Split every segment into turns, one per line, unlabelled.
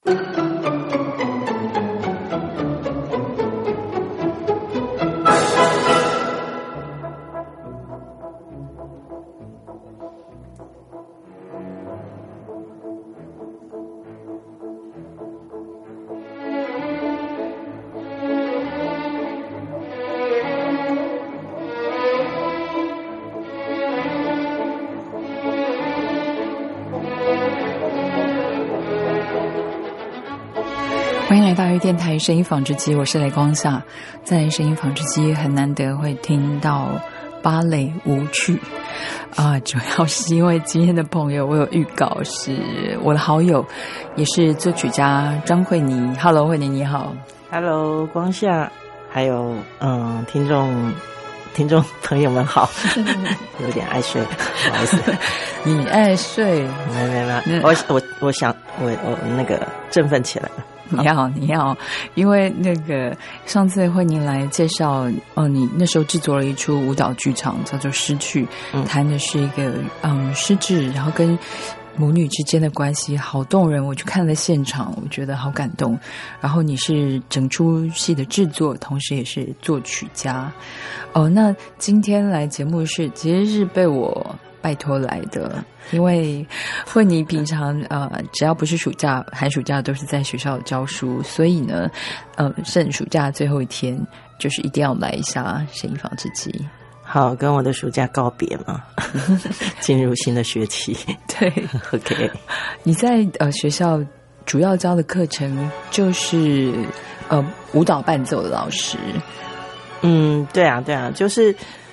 欢迎来到鱼电台声音纺织机，我是雷光夏。在声音纺织机很难得会听到芭蕾舞曲主要是因为今天的朋友我有预告，是我的好友也是作曲家张慧妮。 Hello 慧妮你好。
Hello 光夏，还有听众朋友们好。有点爱睡，不好意思。
你爱睡？
没，我想我那个振奋起来了。
你要，因为那个上次慧妮来介绍你那时候制作了一出舞蹈剧场叫做《失去》，谈的是一个失智，然后跟母女之间的关系，好动人。我去看了现场，我觉得好感动。然后你是整出戏的制作，同时也是作曲家。那今天来节目其实是被我拜托来的，因为慧妮平常只要不是暑假寒暑假都是在学校教书，所以呢剩暑假最后一天就是一定要来一下声音纺织机。
好，跟我的暑假告别嘛。进入新的学期。
对
OK。
你在学校主要教的课程就是舞蹈伴奏的老师。
对啊，就是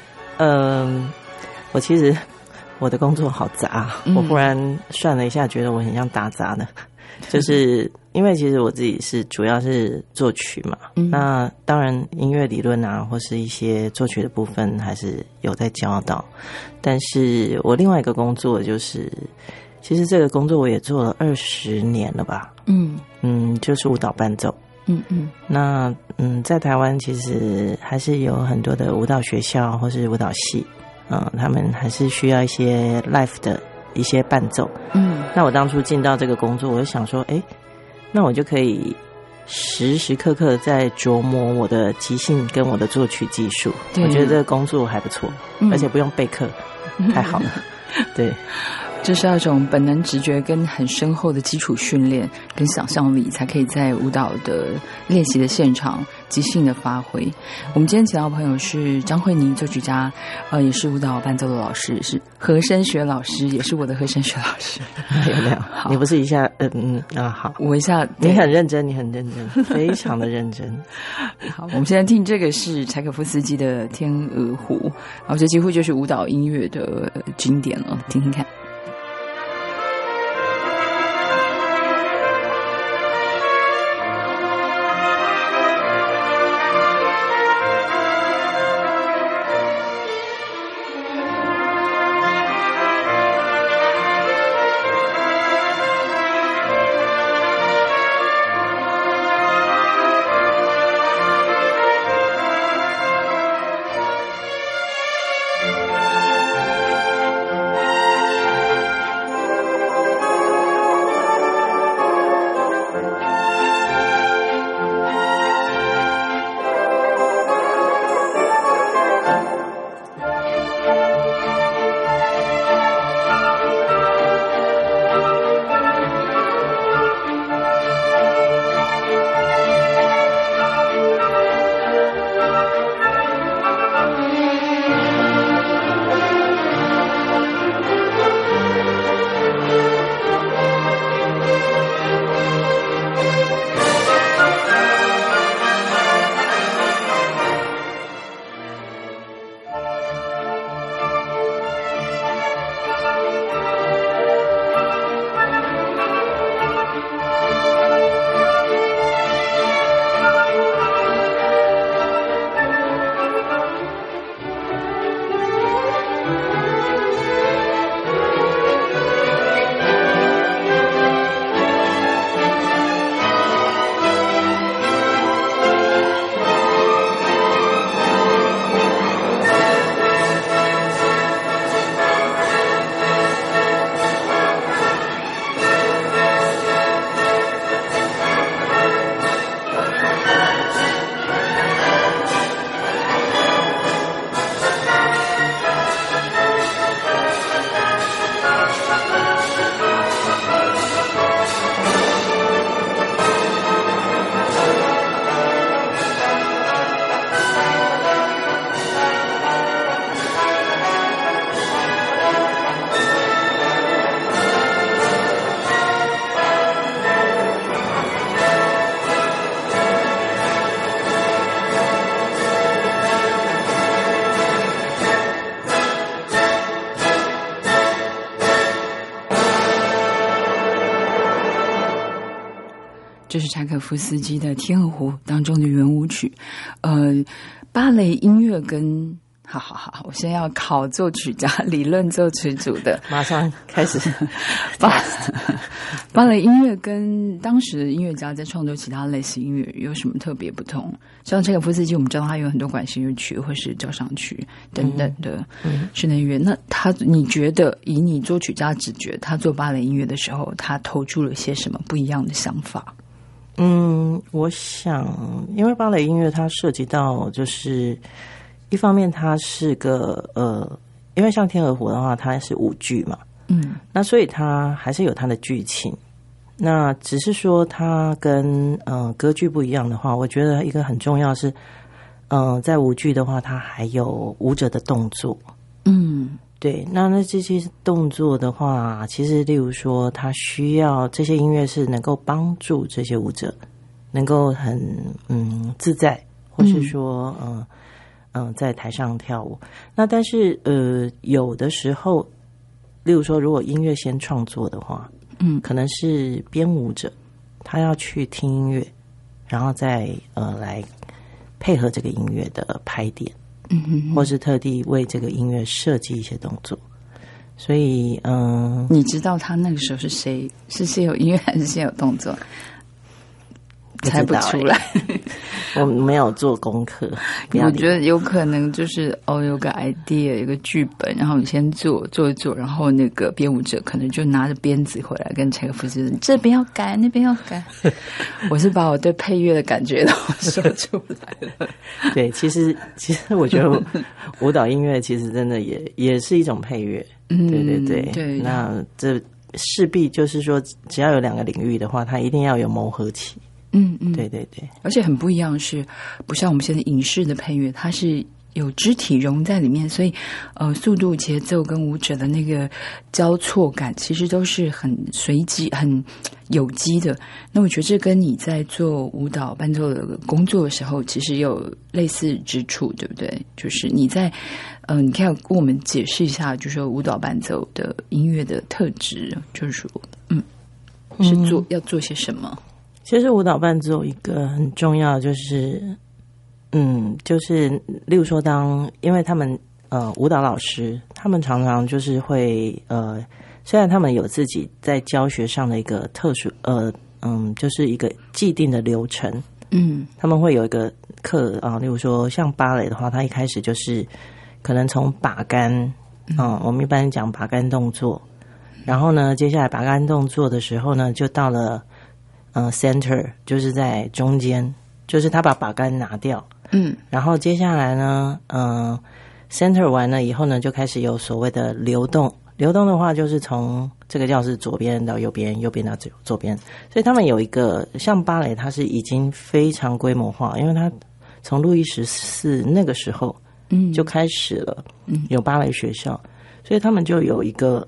我其实我的工作好杂，我忽然算了一下，觉得我很像打杂的。就是因为其实我自己主要是作曲嘛，那当然音乐理论啊，或是一些作曲的部分还是有在教导。但是我另外一个工作就是，其实这个工作我也做了20年了吧。就是舞蹈伴奏。那在台湾其实还是有很多的舞蹈学校或是舞蹈系，他们还是需要一些 live 的一些伴奏。那我当初进到这个工作，我就想说，那我就可以时时刻刻在琢磨我的即兴跟我的作曲技术。我觉得这个工作还不错，而且不用备课，太好了。对，
这是那种本能直觉跟很深厚的基础训练跟想象力，才可以在舞蹈的练习的现场即兴的发挥。我们今天请到的朋友是张慧妮，作曲家，也是舞蹈伴奏的老师，是和声学老师，也是我的和声学老师。
有没有？你不是一下好，
我一下
你很认真，非常的认真。
好，我们现在听这个是柴可夫斯基的《天鹅湖》，然后这几乎就是舞蹈音乐的经典了，听听看。 这是柴可夫斯基的《天鹅湖》当中的圆舞曲。芭蕾音乐跟好，我先要考作曲家、理论作曲组的，
马上开始。
芭蕾音乐跟当时的音乐家在创作其他类似音乐有什么特别不同？像柴可夫斯基，我们知道他有很多管弦乐曲或是交响曲等等的室内乐。那你觉得以你作曲家直觉，他做芭蕾音乐的时候，他投注了些什么不一样的想法？
我想，因为芭蕾音乐它涉及到就是一方面它是个因为像天鹅湖的话，它是舞剧嘛，那所以它还是有它的剧情。那只是说它跟歌剧不一样的话，我觉得一个很重要是，在舞剧的话，它还有舞者的动作。对，那这些动作的话，其实例如说，它需要这些音乐是能够帮助这些舞者能够很自在，或是说在台上跳舞。那但是有的时候，例如说，如果音乐先创作的话，可能是编舞者他要去听音乐，然后再来配合这个音乐的拍点。或是特地为这个音乐设计一些动作，所以
你知道他那个时候是谁？是先有音乐还是先有动作？猜不出来。
我没有做功课。
我觉得有可能就是有个 idea， 有个剧本，然后你先做一做，然后那个编舞者可能就拿着鞭子回来跟柴可夫斯基这边要改，那边要改。我是把我对配乐的感觉都说出来了。
对，其实我觉得舞蹈音乐其实真的也是一种配乐。对。那这势必就是说，只要有两个领域的话，它一定要有磨合期。对，
而且很不一样是，不像我们现在影视的配乐，它是有肢体融在里面，所以速度、节奏跟舞者的那个交错感，其实都是很随机、很有机的。那我觉得这跟你在做舞蹈伴奏的工作的时候，其实有类似之处，对不对？就是你在你可以跟我们解释一下，就是说舞蹈伴奏的音乐的特质，就是说，是要做些什么？
其实舞蹈伴奏一个很重要就是就是例如说因为他们舞蹈老师他们常常就是会虽然他们有自己在教学上的一个特殊就是一个既定的流程，他们会有一个课例如说像芭蕾的话，它一开始就是可能从把杆我们一般讲把杆动作，然后呢接下来把杆动作的时候呢就到了center， 就是在中间，就是他把杆拿掉，然后接下来呢center 完了以后呢就开始有所谓的流动的话就是从这个教室左边到右边，右边到左边，所以他们有一个像芭蕾它是已经非常规模化，因为它从路易14那个时候就开始了有芭蕾学校，所以他们就有一个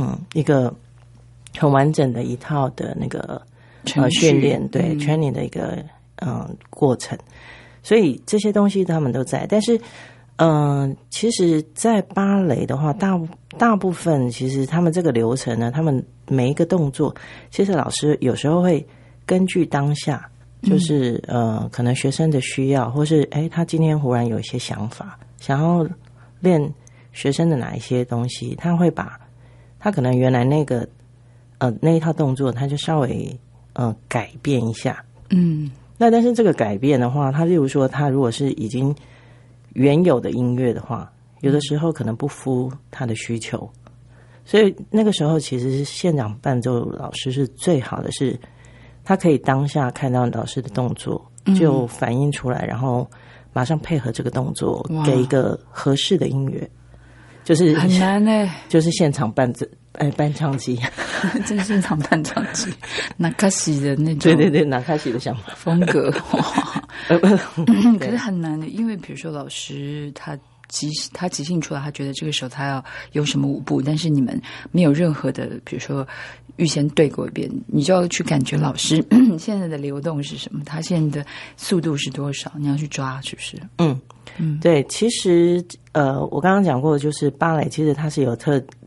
很完整的一套的那个训练，对training 的一个过程，所以这些东西他们都在。但是其实在芭蕾的话，大部分其实他们这个流程呢，他们每一个动作其实老师有时候会根据当下，就是可能学生的需要，或是他今天忽然有一些想法想要练学生的哪一些东西，他可能原来那一套动作他就稍微改变一下，那但是这个改变的话，他例如说他如果是已经原有的音乐的话，有的时候可能不符他的需求，所以那个时候其实是现场伴奏老师是最好的，是他可以当下看到老师的动作就反映出来，然后马上配合这个动作给一个合适的音乐，就是
很难
就是现场伴唱机
这是现场伴唱机纳卡西的那种，
对纳卡西的想法
风格可是很难的，因为比如说老师他即兴出来，他觉得这个时候他要有什么舞步，但是你们没有任何的比如说预先对过一遍，你就要去感觉老师现在的流动是什么，他现在的速度是多少，你要去抓，是不是？对，
其实我刚刚讲过，就是芭蕾其实它是有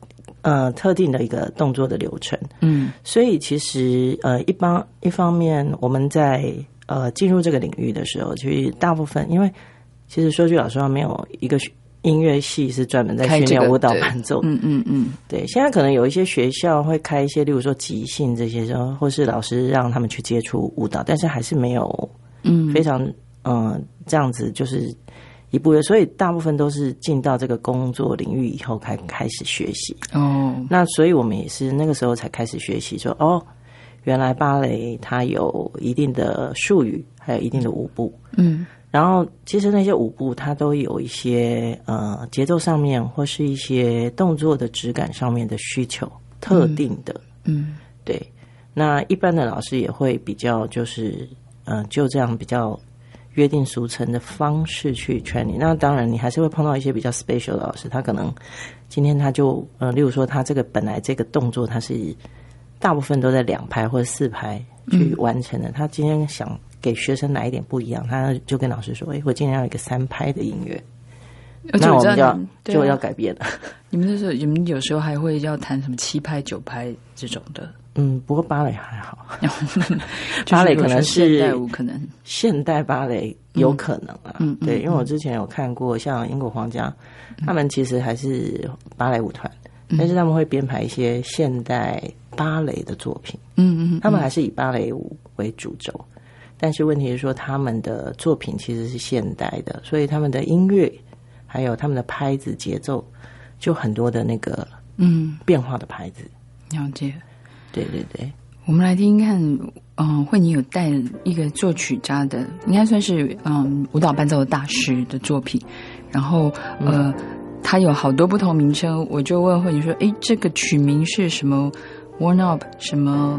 特定的一个动作的流程。所以其实一方面我们在进入这个领域的时候，其实大部分因为其实说句老实话，没有一个音乐系是专门在训练舞蹈伴奏。对，现在可能有一些学校会开一些，例如说即兴这些，或是老师让他们去接触舞蹈，但是还是没有非常这样子，就是一步的，所以大部分都是进到这个工作领域以后开始学习。那所以我们也是那个时候才开始学习说，原来芭蕾它有一定的术语，还有一定的舞步。然后其实那些舞步它都有一些节奏上面或是一些动作的质感上面的需求，特定的。对。那一般的老师也会比较就是就这样比较约定俗成的方式去劝你。那当然你还是会碰到一些比较 special 的老师，他可能今天他就例如说他这个本来这个动作他是大部分都在2拍或者4拍去完成的，他今天想给学生来一点不一样，他就跟老师说我今天要一个3拍的音乐，那我们就要改变了。
你们你们有时候还会要弹什么7拍9拍这种的？
不过芭蕾还好。芭蕾可能是
现代舞，可能
现代芭蕾有可能啊。对，因为我之前有看过像英国皇家，他们其实还是芭蕾舞团，但是他们会编排一些现代芭蕾的作品。他们还是以芭蕾舞为主轴，但是问题是说他们的作品其实是现代的，所以他们的音乐还有他们的拍子节奏就很多的那个变化的拍子。
了解。
对对对。
我们来听听看，慧妮有带一个作曲家的，应该算是舞蹈伴奏的大师的作品，然后他有好多不同名称，我就问慧妮说，这个曲名是什么 warm up 什么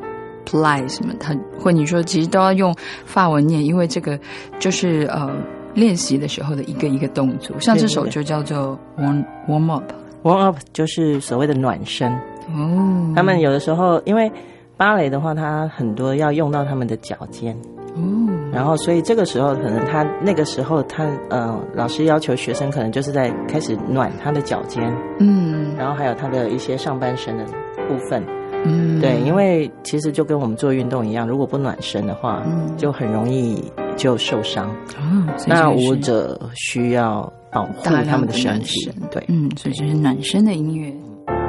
play 什么，慧妮说其实都要用法文念，因为这个就是练习的时候的一个一个动作，像这首就叫做 warm up
就是所谓的暖身。他们有的时候因为芭蕾的话它很多要用到他们的脚尖，然后所以这个时候可能他那个时候他老师要求学生可能就是在开始暖他的脚尖，然后还有他的一些上半身的部分。对，因为其实就跟我们做运动一样，如果不暖身的话就很容易就受伤。那舞者需要保护他们的身体。对，
所以就是暖身的音乐。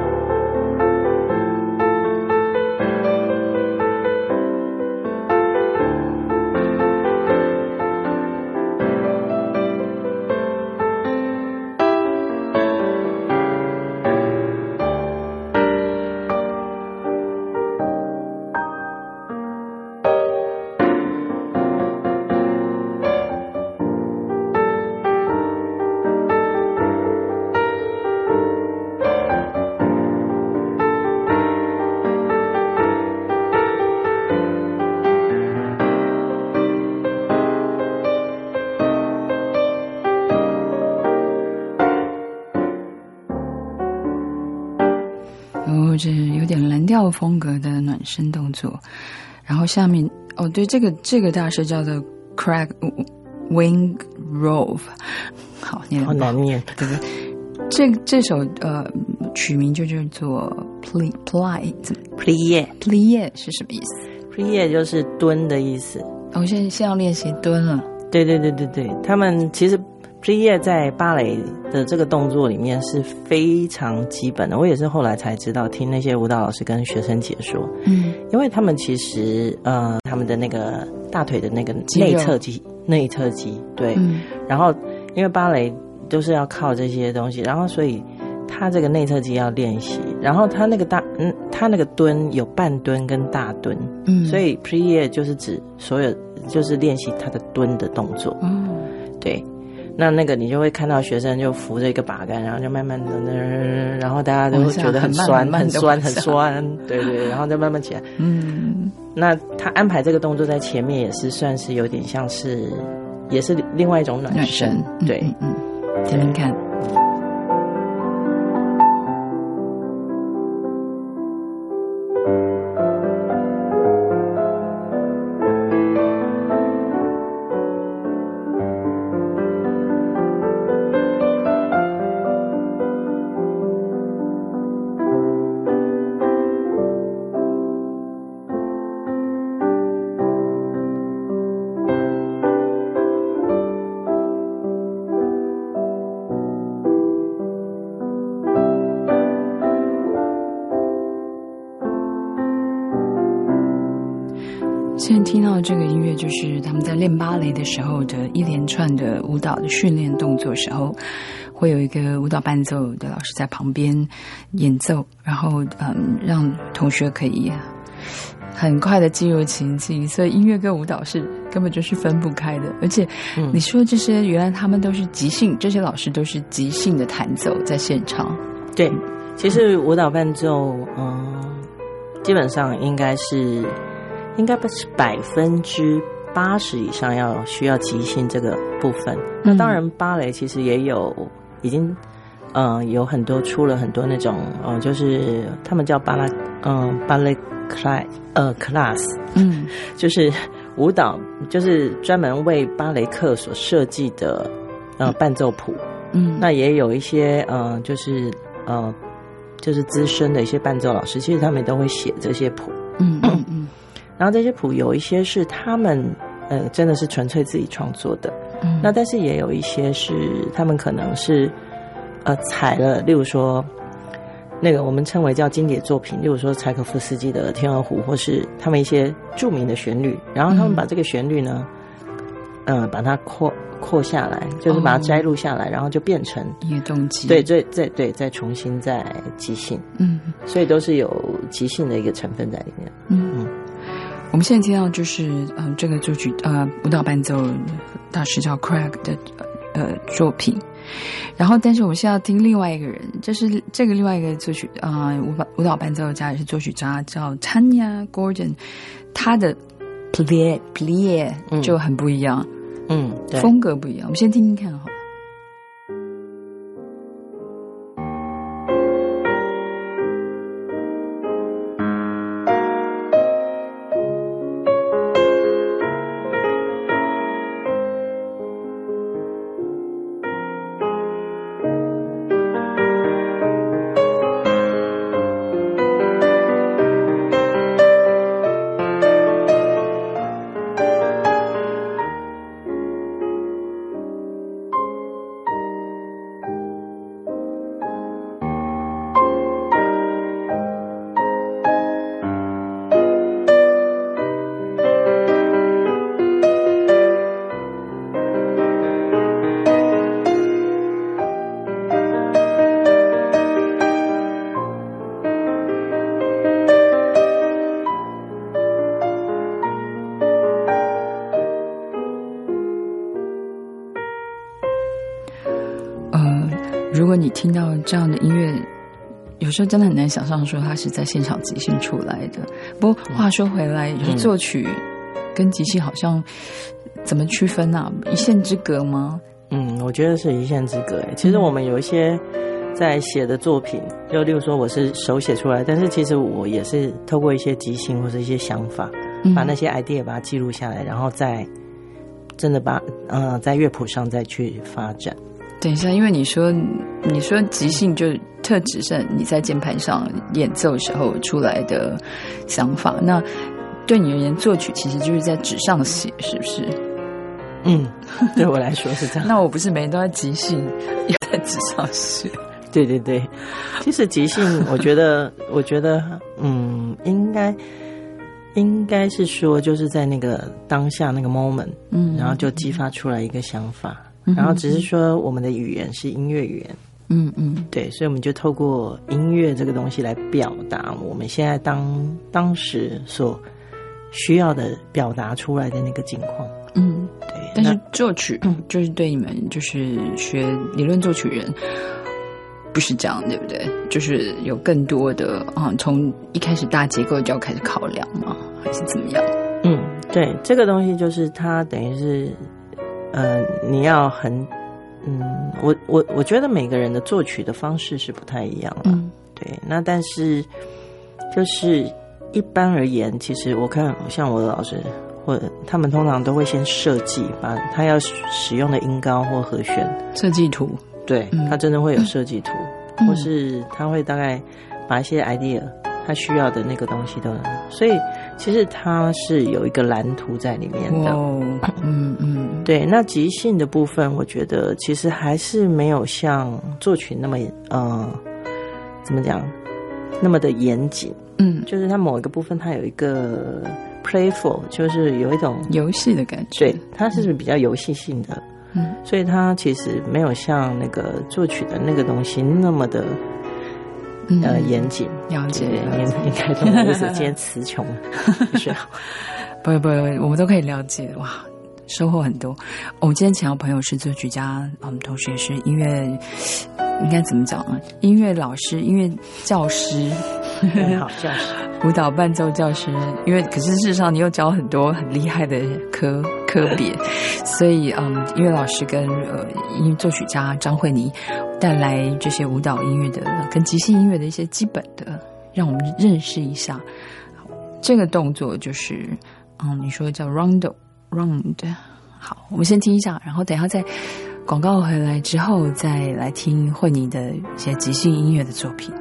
这有点蓝调风格的暖身动作，然后下面对，这个大师叫做 Craig Wingrove， 好念，
好难念。
对不对？这首曲名就叫做 Plie 是什么意思？
Plie 就是蹲的意思。
现在要练习蹲了。对，
他们其实Plie 在芭蕾的这个动作里面是非常基本的，我也是后来才知道，听那些舞蹈老师跟学生解说。因为他们其实他们的那个大腿的那个内侧肌，对。然后因为芭蕾都是要靠这些东西，然后所以他这个内侧肌要练习，然后他那个蹲有半蹲跟大蹲，所以 Plie 就是指所有就是练习他的蹲的动作。对。那个你就会看到学生就扶着一个把杆，然后就慢慢的，然后大家都会觉得很酸，很酸，对，然后再慢慢起来。那他安排这个动作在前面也是算是有点像是，也是另外一种暖身。对，
听听看。 现在听到这个音乐，就是他们在练芭蕾的时候的一连串的舞蹈的训练动作时候，会有一个舞蹈伴奏的老师在旁边演奏，然后让同学可以很快的进入情境，所以音乐跟舞蹈是根本就是分不开的。而且你说这些原来他们都是即兴，这些老师都是即兴的弹奏在现场。
对，其实舞蹈伴奏基本上应该不是80%以上需要即兴这个部分。那当然芭蕾其实也已经有很多出了很多那种就是他们叫芭蕾class， 就是舞蹈，就是专门为芭蕾课所设计的伴奏谱。那也有一些就是资深的一些伴奏老师，其实他们都会写这些谱。然后这些谱有一些是他们真的是纯粹自己创作的，那但是也有一些是他们可能是采了，例如说那个我们称为叫经典作品，例如说柴可夫斯基的《天鹅湖》，或是他们一些著名的旋律，然后他们把这个旋律呢把它扩下来，就是把它摘录下来，然后就变成
音乐动机。
对，再重新再即兴。所以都是有即兴的一个成分在里面。
我们现在听到就是这个作曲舞蹈伴奏大师叫 Craig 的作品，然后但是我们现在要听另外一个人，就是这个另外一个作曲舞蹈伴奏家也是作曲家叫 Tanya Gordon， 他的 Plié 就很不一样，对，风格不一样。我们先听听看好了。如果你听到这样的音乐，有时候真的很难想象说它是在现场即兴出来的。不过话说回来，有时作曲跟即兴好像怎么区分啊？一线之隔吗？
我觉得是一线之隔。其实我们有一些在写的作品，就例如说我是手写出来，但是其实我也是透过一些即兴或者一些想法，把那些 idea 把它记录下来，然后再真的把在乐谱上再去发展。
等一下，因为你说即兴就特指是你在键盘上演奏时候出来的想法，那对你而言作曲其实就是在纸上写，是不是？
对我来说是这样。
那我不是每天都在即兴也在纸上写。
对对对，其实即兴我觉得应该是说就是在那个当下那个 moment， 然后就激发出来一个想法，然后只是说我们的语言是音乐语言，对，所以我们就透过音乐这个东西来表达我们现在当时所需要的表达出来的那个境况。对。
但是作曲就是对你们就是学理论作曲人不是这样，对不对？就是有更多的从一开始大结构就要开始考量吗？还是怎么样？
对，这个东西就是它等于是你要很我觉得每个人的作曲的方式是不太一样了。对，那但是就是一般而言，其实我看像我的老师或者他们通常都会先设计，把他要使用的音高或和弦
设计图。
对，他真的会有设计图，或是他会大概把一些 idea 他需要的那个东西都，所以其实他是有一个蓝图在里面的。对，那即兴的部分我觉得其实还是没有像作曲那么怎么讲那么的严谨。就是它某一个部分它有一个 playful， 就是有一种
游戏的感觉。
对，它是比较游戏性的，所以它其实没有像那个作曲的那个东西那么的严谨。
了解，
应该懂我意思。今天词穷了，是好。
不，我们都可以了解。哇，收获很多。我们今天请到朋友是作曲家，同时也是音乐，应该怎么讲呢？音乐老师、音乐教师，
好教师，
舞蹈伴奏教师。因为可是事实上你又教很多很厉害的科别，所以音乐老师跟音乐作曲家张慧妮带来这些舞蹈音乐的跟即兴音乐的一些基本的，让我们认识一下。这个动作就是你说叫 round。好，我们先听一下，然后等一下在广告回来之后再来听慧妮的一些即兴音乐的作品。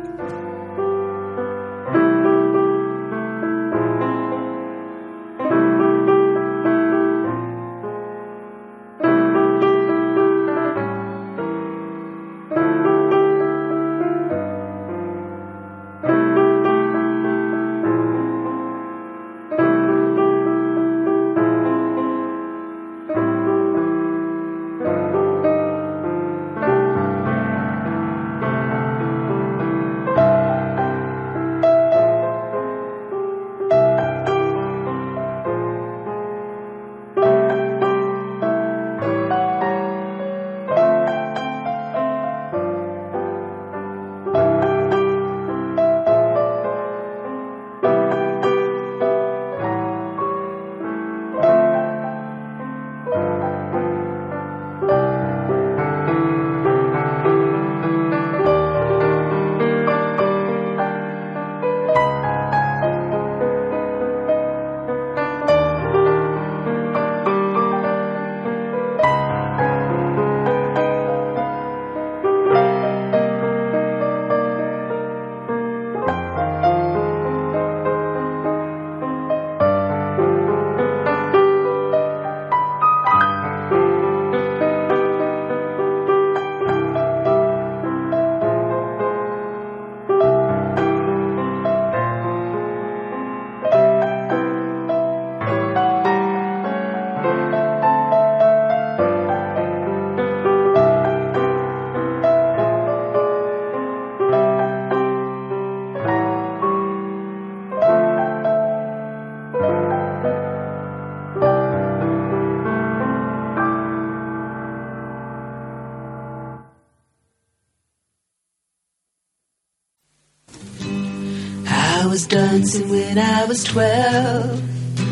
I was dancing when I was 12.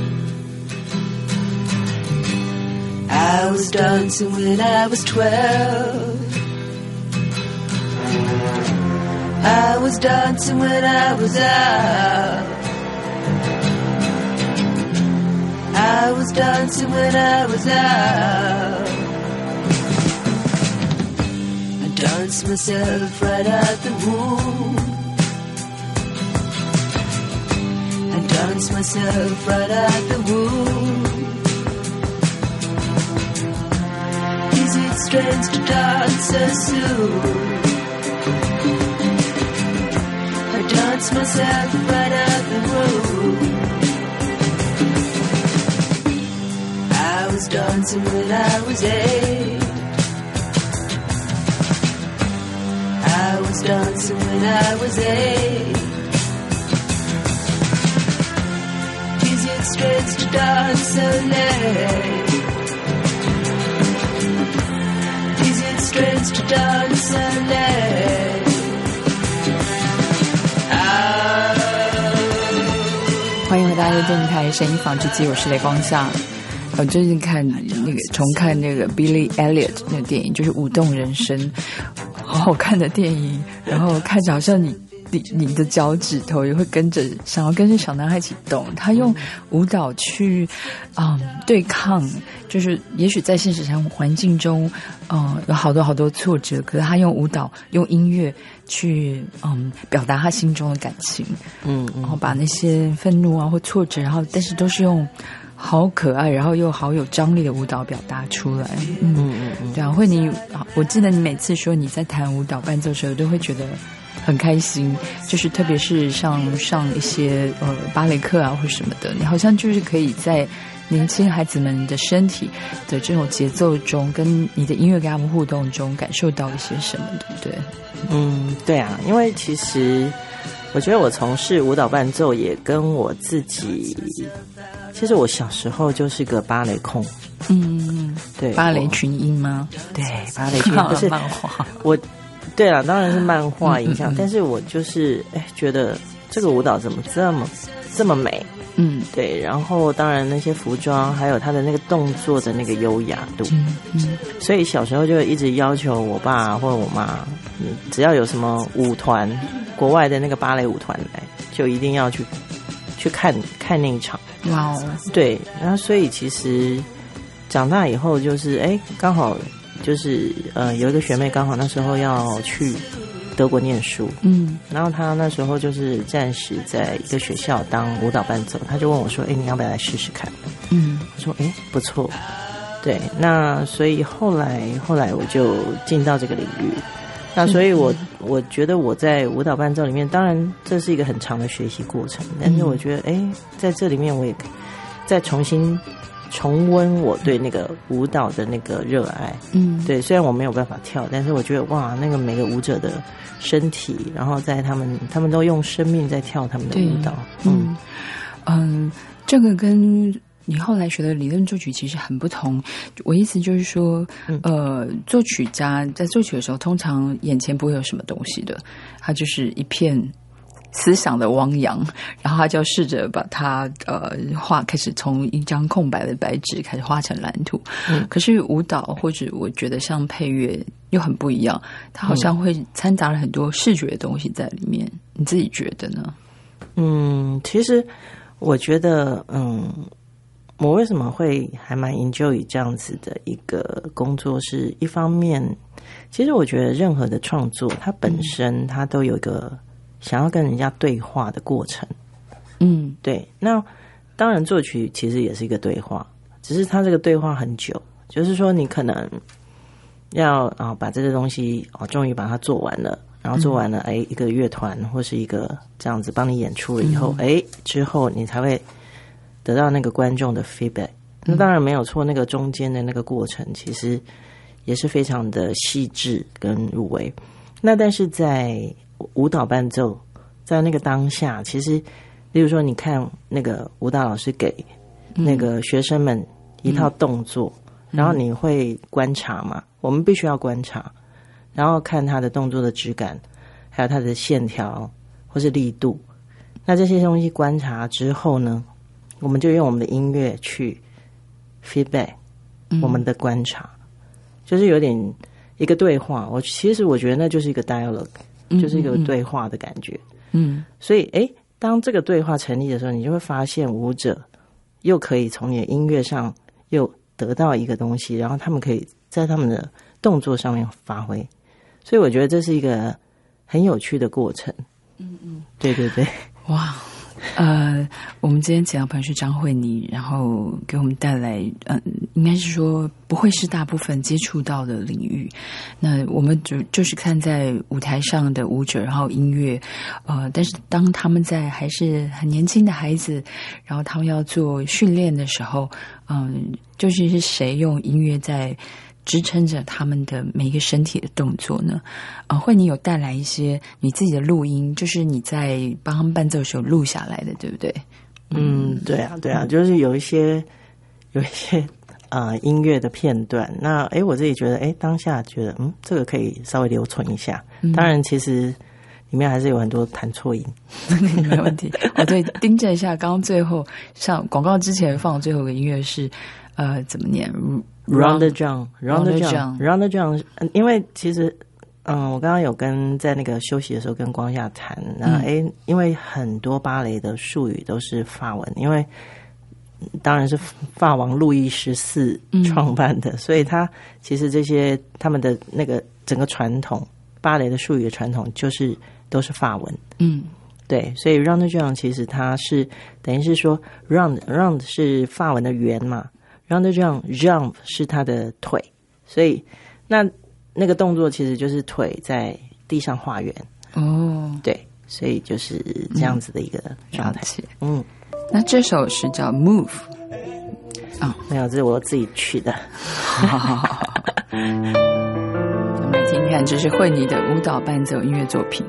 I was dancing when I was 12. I was dancing when I was out. I was dancing when I was out. I danced myself right out the womb. I danced myself right out the womb. Is it strange to dance so soon? I danced myself right out the womb. I was dancing when I was 8. I was dancing when I was 8. Is it strange to dance so late? Is it strange to dance so late?
欢迎回到电台声音纺织机，我是雷光夏。我最近看那个重看那个 Billy Elliot 那个电影，就是舞动人生，好好看的电影。然后看着好像你的脚趾头也会想要跟着小男孩一起动。他用舞蹈去对抗，就是也许在现实上环境中有好多挫折，可是他用舞蹈用音乐去表达他心中的感情，然后把那些愤怒啊或挫折，然后但是都是用好可爱然后又好有张力的舞蹈表达出来。对啊，慧妮，我记得你每次说你在弹舞蹈伴奏的时候都会觉得很开心，就是特别是上一些芭蕾课啊或什么的，你好像就是可以在年轻孩子们的身体的这种节奏中，跟你的音乐跟他们互动中，感受到一些什么，对不对？
对啊，因为其实我觉得我从事舞蹈伴奏也跟我自己，其实我小时候就是个芭蕾控。对，芭蕾
群英吗？
对，芭蕾群英不是
漫画。
对啦，当然是漫画影响，但是我就是觉得这个舞蹈怎么这么美。对，然后当然那些服装还有他的那个动作的那个优雅度，所以小时候就一直要求我爸或者我妈，只要有什么舞团，国外的那个芭蕾舞团来，就一定要去看那一场。
哇哦，
对，然后所以其实长大以后就是刚好就是有一个学妹刚好那时候要去德国念书，然后他那时候就是暂时在一个学校当舞蹈伴奏，他就问我说你要不要来试试看？我说不错。对，那所以后来我就进到这个领域，那所以我觉得我在舞蹈伴奏里面，当然这是一个很长的学习过程，但是我觉得在这里面我也再重温我对那个舞蹈的那个热爱。对，虽然我没有办法跳，但是我觉得哇，那个每个舞者的身体，然后在他们都用生命在跳他们的舞蹈。
这个跟你后来学的理论作曲其实很不同。我意思就是说，作曲家在作曲的时候，通常眼前不会有什么东西的，他就是一片思想的汪洋，然后他就试着把它开始从一张空白的白纸开始画成蓝图。可是舞蹈或者我觉得像配乐又很不一样，它好像会掺杂了很多视觉的东西在里面。你自己觉得呢？
其实我觉得我为什么会还蛮 enjoy 这样子的一个工作，是一方面其实我觉得任何的创作它本身它都有一个想要跟人家对话的过程。对，那当然作曲其实也是一个对话，只是它这个对话很久，就是说你可能要把这个东西终于把它做完了，然后做完了一个乐团或是一个这样子帮你演出了以后，之后你才会得到那个观众的 feedback。那当然没有错，那个中间的那个过程其实也是非常的细致跟入微。那但是在舞蹈伴奏在那个当下，其实例如说你看那个舞蹈老师给那个学生们一套动作，然后你会观察嘛，我们必须要观察，然后看他的动作的质感，还有他的线条或是力度。那这些东西观察之后呢，我们就用我们的音乐去 feedback 我们的观察，就是有点一个对话。其实我觉得那就是一个 dialogue，就是一个对话的感觉。所以当这个对话成立的时候，你就会发现舞者又可以从你的音乐上又得到一个东西，然后他们可以在他们的动作上面发挥。所以我觉得这是一个很有趣的过程。对对对。
哇，我们今天请到朋友是张慧妮，然后给我们带来应该是说不会是大部分接触到的领域。那我们就是看在舞台上的舞者，然后音乐，但是当他们在还是很年轻的孩子，然后他们要做训练的时候，就是谁用音乐在支撑着他们的每一个身体的动作呢？慧妮有带来一些你自己的录音，就是你在帮他们伴奏的时候录下来的，对不对？
对啊，就是有一些音乐的片段。那我自己觉得当下觉得这个可以稍微留存一下。当然其实里面还是有很多弹错音。
没问题。对，订正一下，刚刚最后像广告之前放的最后一个音乐是怎么念？Round the drum，
因为其实我刚刚有在那个休息的时候跟光夏谈，那因为很多芭蕾的术语都是法文，因为当然是法王路易14创办的，所以他其实这些他们的那个整个传统芭蕾的术语的传统都是法文。对，所以 round the drum 其实它是等于是说 round 是法文的圆嘛，round the drum jump 是他的腿，所以那个动作其实就是腿在地上画圆， 哦，对，所以就是这样子的一个状态。
那这首是叫 Move
啊？没有，这是我自己取的。
好，我们来听看，这是惠妮的舞蹈伴奏音乐作品。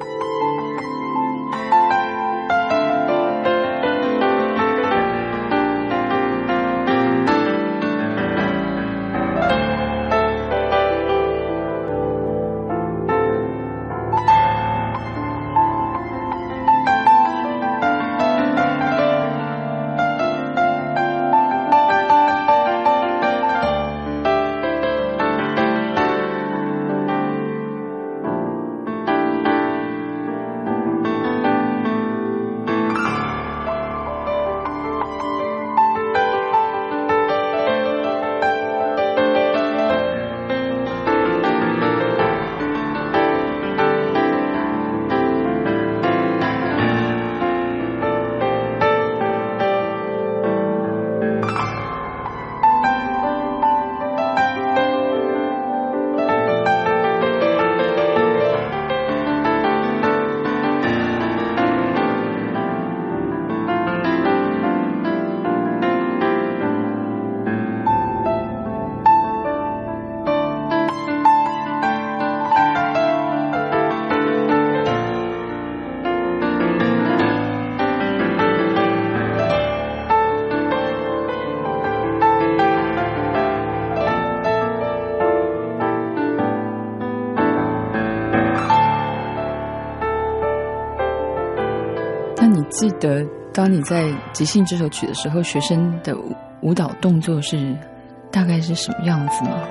记得当你在即兴这首曲的时候，学生的舞蹈动作是大概是什么样子吗？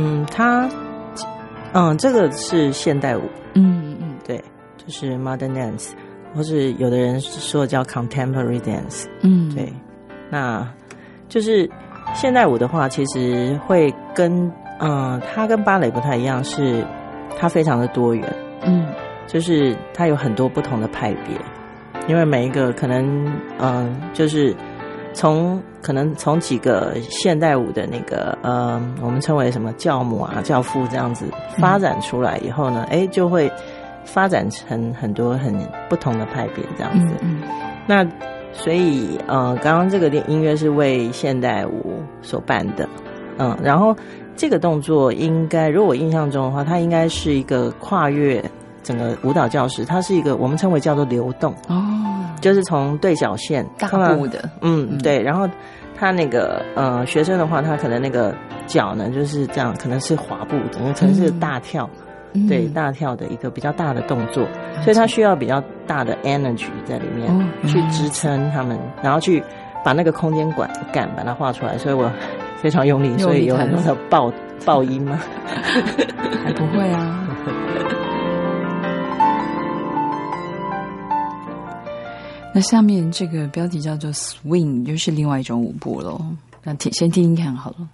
这个是现代舞，对，就是 modern dance， 或是有的人说叫 contemporary dance， 对，那就是现代舞的话，其实会跟它跟芭蕾不太一样，是它非常的多元，就是它有很多不同的派别。因为每一个可能就是可能从几个现代舞的那个我们称为什么教母啊教父这样子发展出来以后呢，就会发展成很多很不同的派别这样子。那所以刚刚这个音乐是为现代舞所办的，然后这个动作应该如果我印象中的话，它应该是一个跨越整个舞蹈教室，它是一个我们称为叫做流动就是从对角线
大步的，
对，然后他那个学生的话，他可能那个脚呢就是这样，可能是滑步，整个可能是大跳，对，大跳的一个比较大的动作，所以他需要比较大的 energy 在里面去支撑他们，然后去把那个空间感把它画出来，所以我非常用力，所以有很多的爆音吗？
还不会啊。那下面这个标题叫做 swing， 就是另外一种舞步咯。那先听听看好了。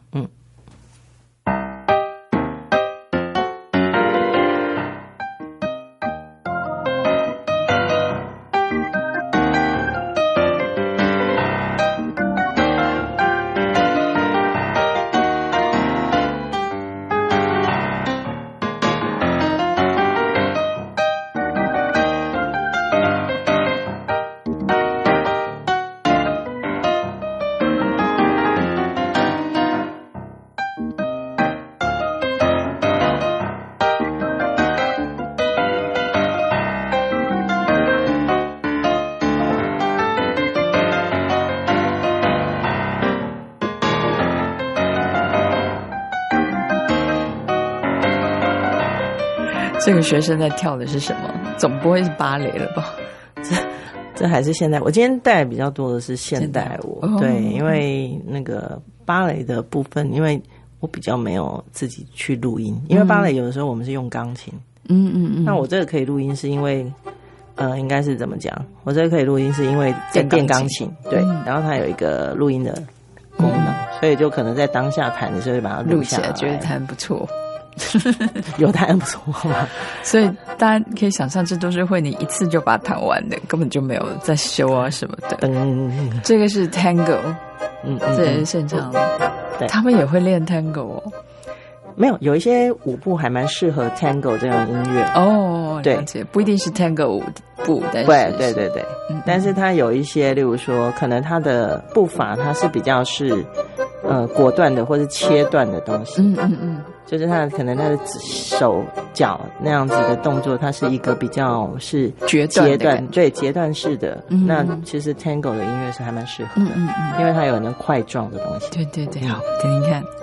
这个学生在跳的是什么？总不会是芭蕾了吧？
这还是现代。我今天带比较多的是现代舞，对，因为那个芭蕾的部分，因为我比较没有自己去录音，因为芭蕾有的时候我们是用钢琴，那我这个可以录音是因为应该是怎么讲？我这个可以录音是因为在电钢琴，对，然后它有一个录音的功能，所以就可能在当下弹的时候就把它录下来，
觉得弹不错。
有弹不错吗？
所以大家可以想象，这都是会你一次就把它弹完的，根本就没有在修啊什么的。这个是 Tango，这也是现场，他们也会练 Tango 哦。
没有，有一些舞步还蛮适合 Tango 这样的音乐
哦，
对，
了解，不一定是 Tango 舞步，但是
对，但是它有一些，例如说，可能它的步伐它是比较是果断的或是切断的东西，就是它可能它的手脚那样子的动作，它是一个比较是截断，对，截断式的。那其实 Tango 的音乐是还蛮适合的，因为它有那块状的东西。
对，好，听听看。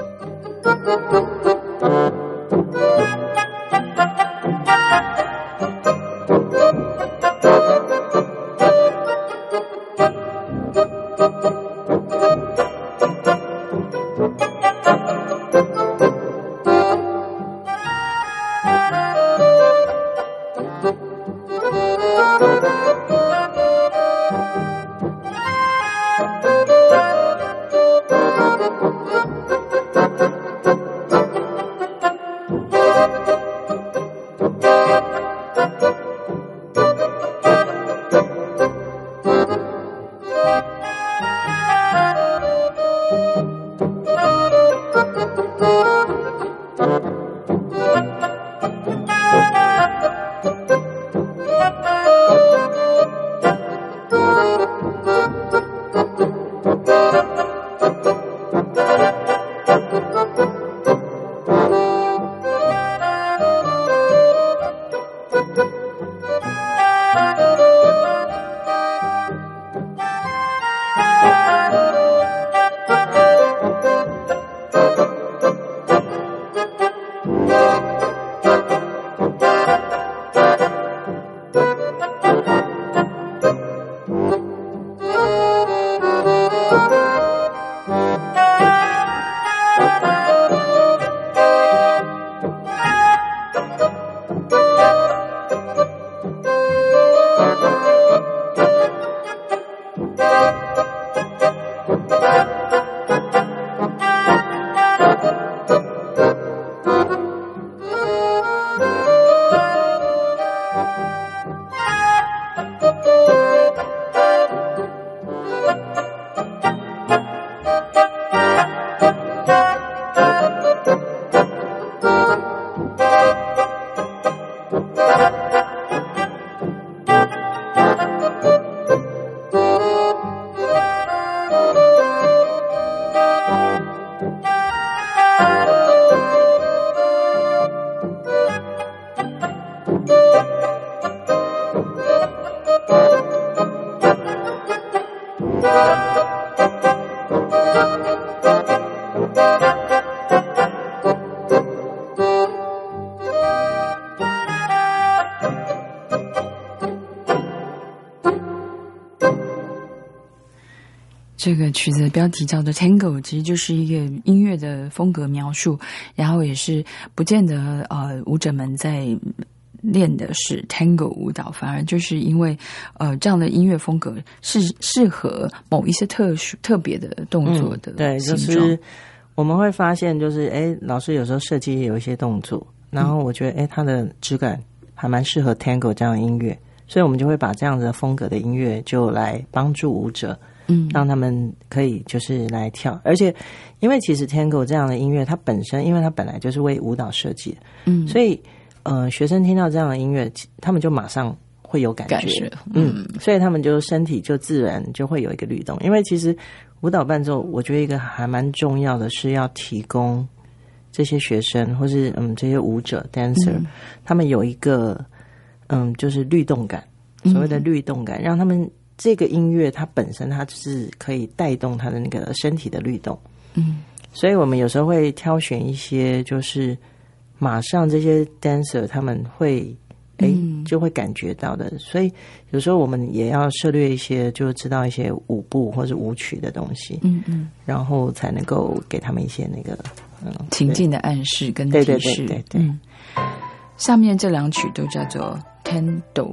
这个曲子的标题叫做 Tango， 其实就是一个音乐的风格描述，然后也是不见得舞者们在练的是 Tango 舞蹈，反而就是因为这样的音乐风格是适合某一些特别的动作的
对，就是我们会发现就是老师有时候设计有一些动作，然后我觉得它的质感还蛮适合 Tango 这样的音乐，所以我们就会把这样的风格的音乐就来帮助舞者，让他们可以就是来跳。而且因为其实 Tango 这样的音乐它本身因为它本来就是为舞蹈设计的，所以学生听到这样的音乐他们就马上会有感觉，所以他们就身体就自然就会有一个律动。因为其实舞蹈伴奏我觉得一个还蛮重要的是要提供这些学生或是这些舞者 dancer，他们有一个就是律动感，所谓的律动感，让他们这个音乐它本身它就是可以带动他的那个身体的律动。所以我们有时候会挑选一些就是马上这些 dancer 他们会就会感觉到的，所以有时候我们也要涉猎一些就知道一些舞步或者舞曲的东西，然后才能够给他们一些那个
情境的暗示跟提示。对，下面这两曲都叫做 Tendo，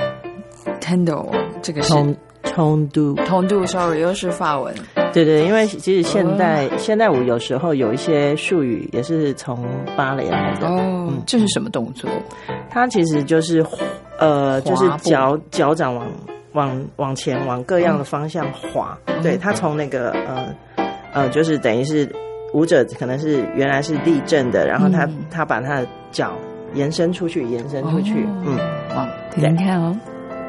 这个是 Tondu sorry 又是法文。
对，因为其实现代舞有时候有一些术语也是从芭蕾来的。
这是什么动作？
它其实就是就是脚掌往前往各样的方向滑。对，它从那个就是等于是舞者可能是原来是立正的，然后他把他的脚延伸出去，
哇，听听看哦。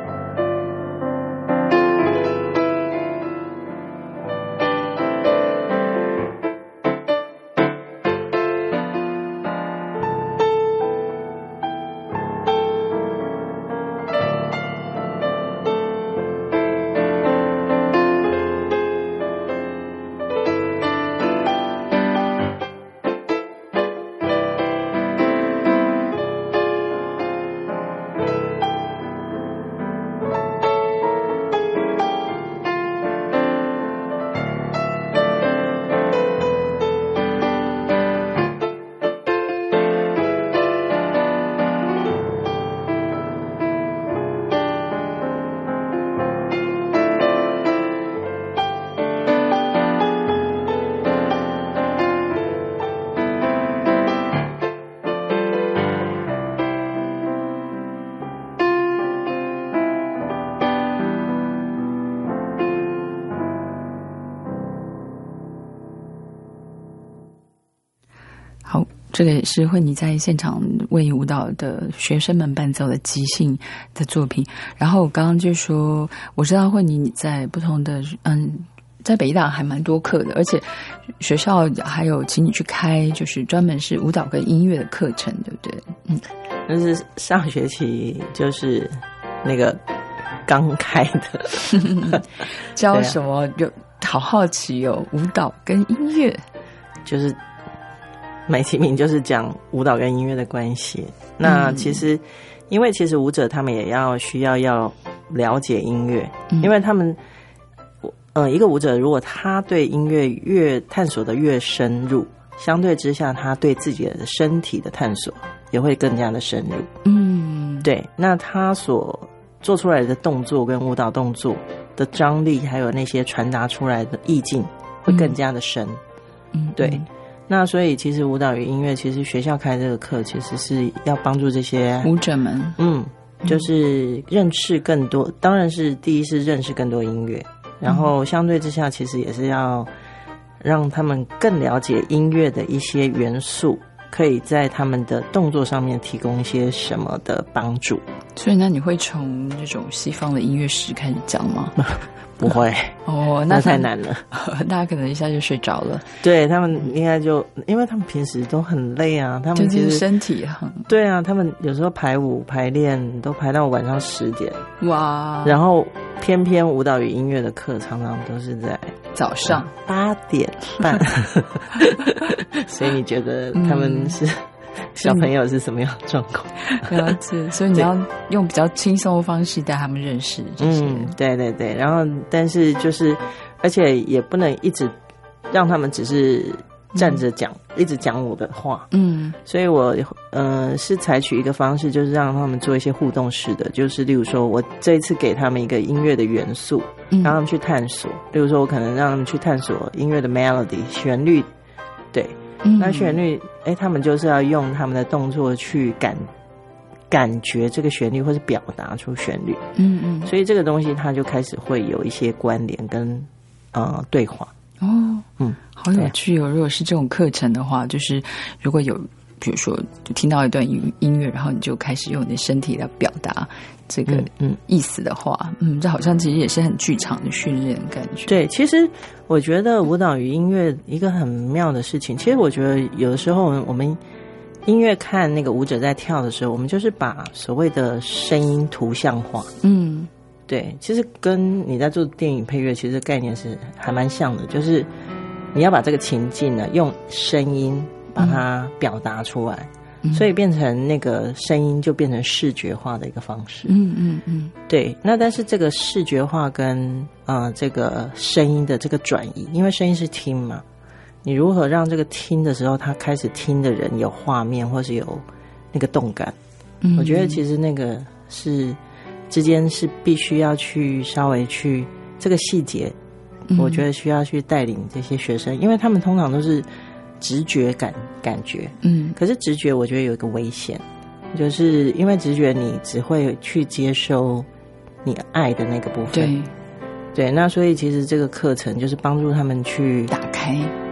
好，这个也是慧妮在现场为舞蹈的学生们伴奏的即兴的作品。然后我刚刚就说，我知道慧妮你在不同的在北艺大还蛮多课的，而且学校还有请你去开就是专门是舞蹈跟音乐的课程，对不对？
就是上学期就是那个刚开的
教什么？就好好奇哦，舞蹈跟音乐，
就是美其名就是讲舞蹈跟音乐的关系。那其实因为其实舞者他们也需要了解音乐，因为他们一个舞者如果他对音乐越探索的越深入，相对之下他对自己的身体的探索也会更加的深入。对，那他所做出来的动作跟舞蹈动作的张力还有那些传达出来的意境会更加的深。对，那所以其实舞蹈与音乐，其实学校开这个课其实是要帮助这些
舞者们
就是认识更多，当然是第一是认识更多音乐，然后相对之下其实也是要让他们更了解音乐的一些元素，可以在他们的动作上面提供一些什么的帮助。
所以那你会从这种西方的音乐史开始讲吗？
不会那太难了，
大家可能一下就睡着了。
对，他们应该就因为他们平时都很累啊，他们其实
就是身体很
对啊，他们有时候排舞排练都排到晚上10点，
哇！
然后偏偏舞蹈与音乐的课常常都是在
早上
8点半所以你觉得他们是小朋友是什么样的状况？
了解，所以你要用比较轻松的方式带他们认识这些。
对对对，然后但是就是而且也不能一直让他们只是站着讲一直讲我的话。所以我是采取一个方式，就是让他们做一些互动式的，就是例如说我这一次给他们一个音乐的元素，让他们去探索。例如说我可能让他们去探索音乐的 melody 旋律，对，那旋律他们就是要用他们的动作去感觉这个旋律，或是表达出旋律。所以这个东西它就开始会有一些关联跟对话。
好有趣哦！如果是这种课程的话，就是如果有比如说就听到一段音乐，然后你就开始用你的身体来表达这个意思的话，这好像其实也是很剧场的训练的感觉。
对，其实我觉得舞蹈与音乐一个很妙的事情，其实我觉得有的时候我们音乐看那个舞者在跳的时候，我们就是把所谓的声音图像化。对，其实跟你在做电影配乐其实概念是还蛮像的，就是你要把这个情境呢用声音把它表达出来，所以变成那个声音就变成视觉化的一个方式。对，那但是这个视觉化跟这个声音的这个转移，因为声音是听嘛，你如何让这个听的时候他开始听的人有画面或是有那个动感，我觉得其实那个是之间是必须要去稍微去这个细节，我觉得需要去带领这些学生，因为他们通常都是直觉感觉，可是直觉我觉得有一个危险，就是因为直觉你只会去接收你爱的那个部分，对，那所以其实这个课程就是帮助他们去
打开，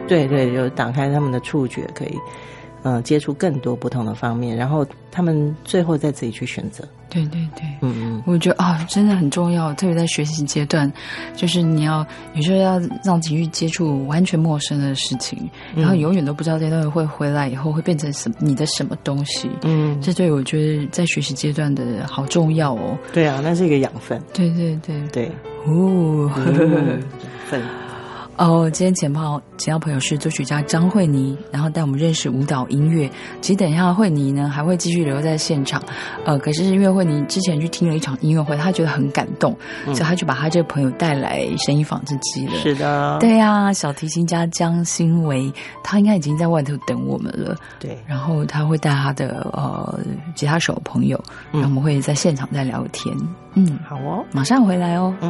对对，就打开他们的触觉，可以接触更多不同的方面，然后他们最后再自己去选择。
对对对，我觉得真的很重要，特别在学习阶段，就是你有时候要让自己去接触完全陌生的事情，然后永远都不知道这东西会回来以后会变成你的什么东西。这对我觉得在学习阶段的好重要哦。
对啊，那是一个养分。对
对对
对，
养
分。
今天简报朋友是作曲家张慧妮，然后带我们认识舞蹈音乐。其实等一下慧妮呢还会继续留在现场，可是因为慧妮之前去听了一场音乐会，她觉得很感动，所以她就把她这个朋友带来声音纺织机了。
是的，
对啊，小提琴家江欣维，他应该已经在外头等我们了。
对，
然后他会带他的吉他手朋友，然后我们会在现场再聊天。
好哦，
马上回来哦。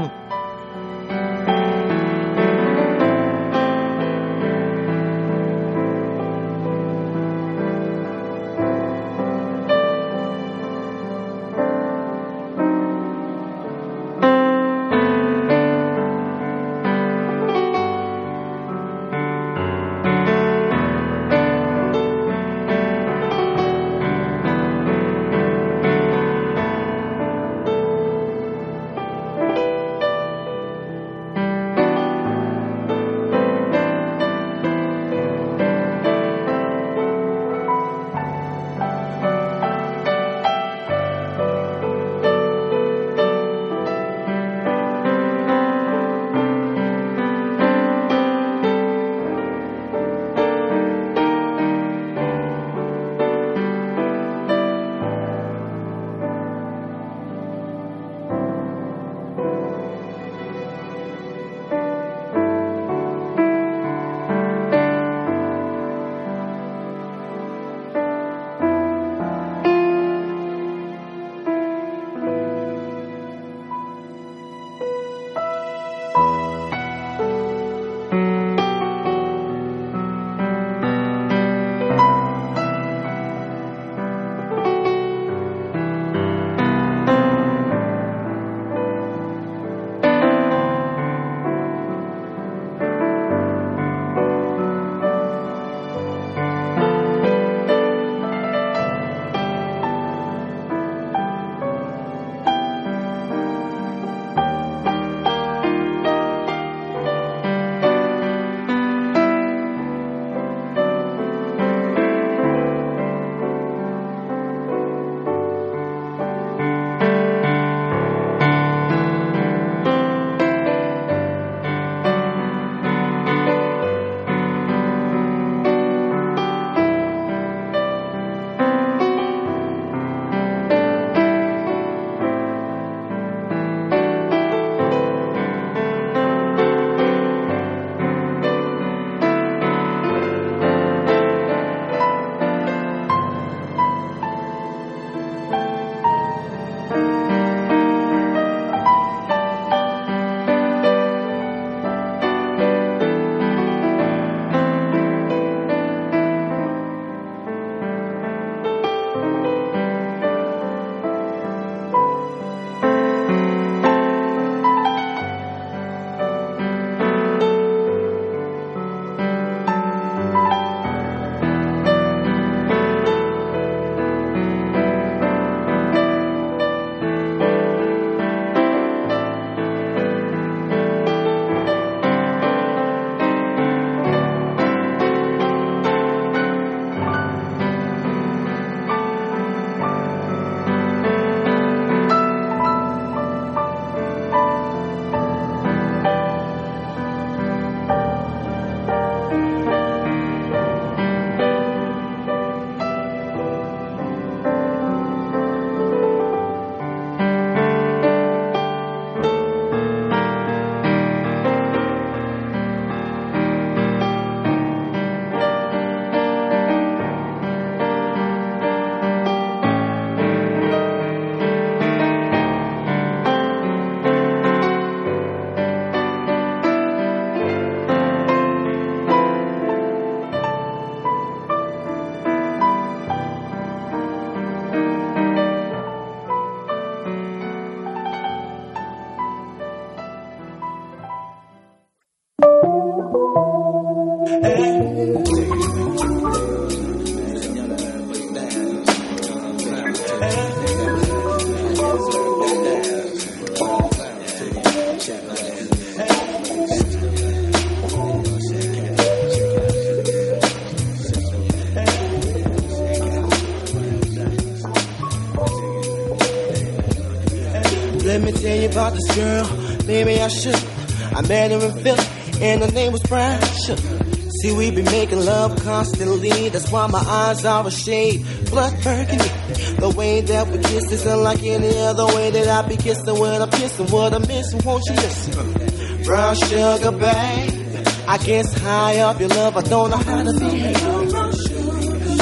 Let me tell you about this girl, maybe I should. I met her in Philly, and her name was Brian Shook. See, we be making love constantly, that's why my eyes are a shade blood burgundy. The way that we kiss is unlike any other way that I be kissing when I'm kissing. What I'm missing, won't you listen? Brown sugar, babe, I guess high up your love, I don't know how to behave. Brown sugar,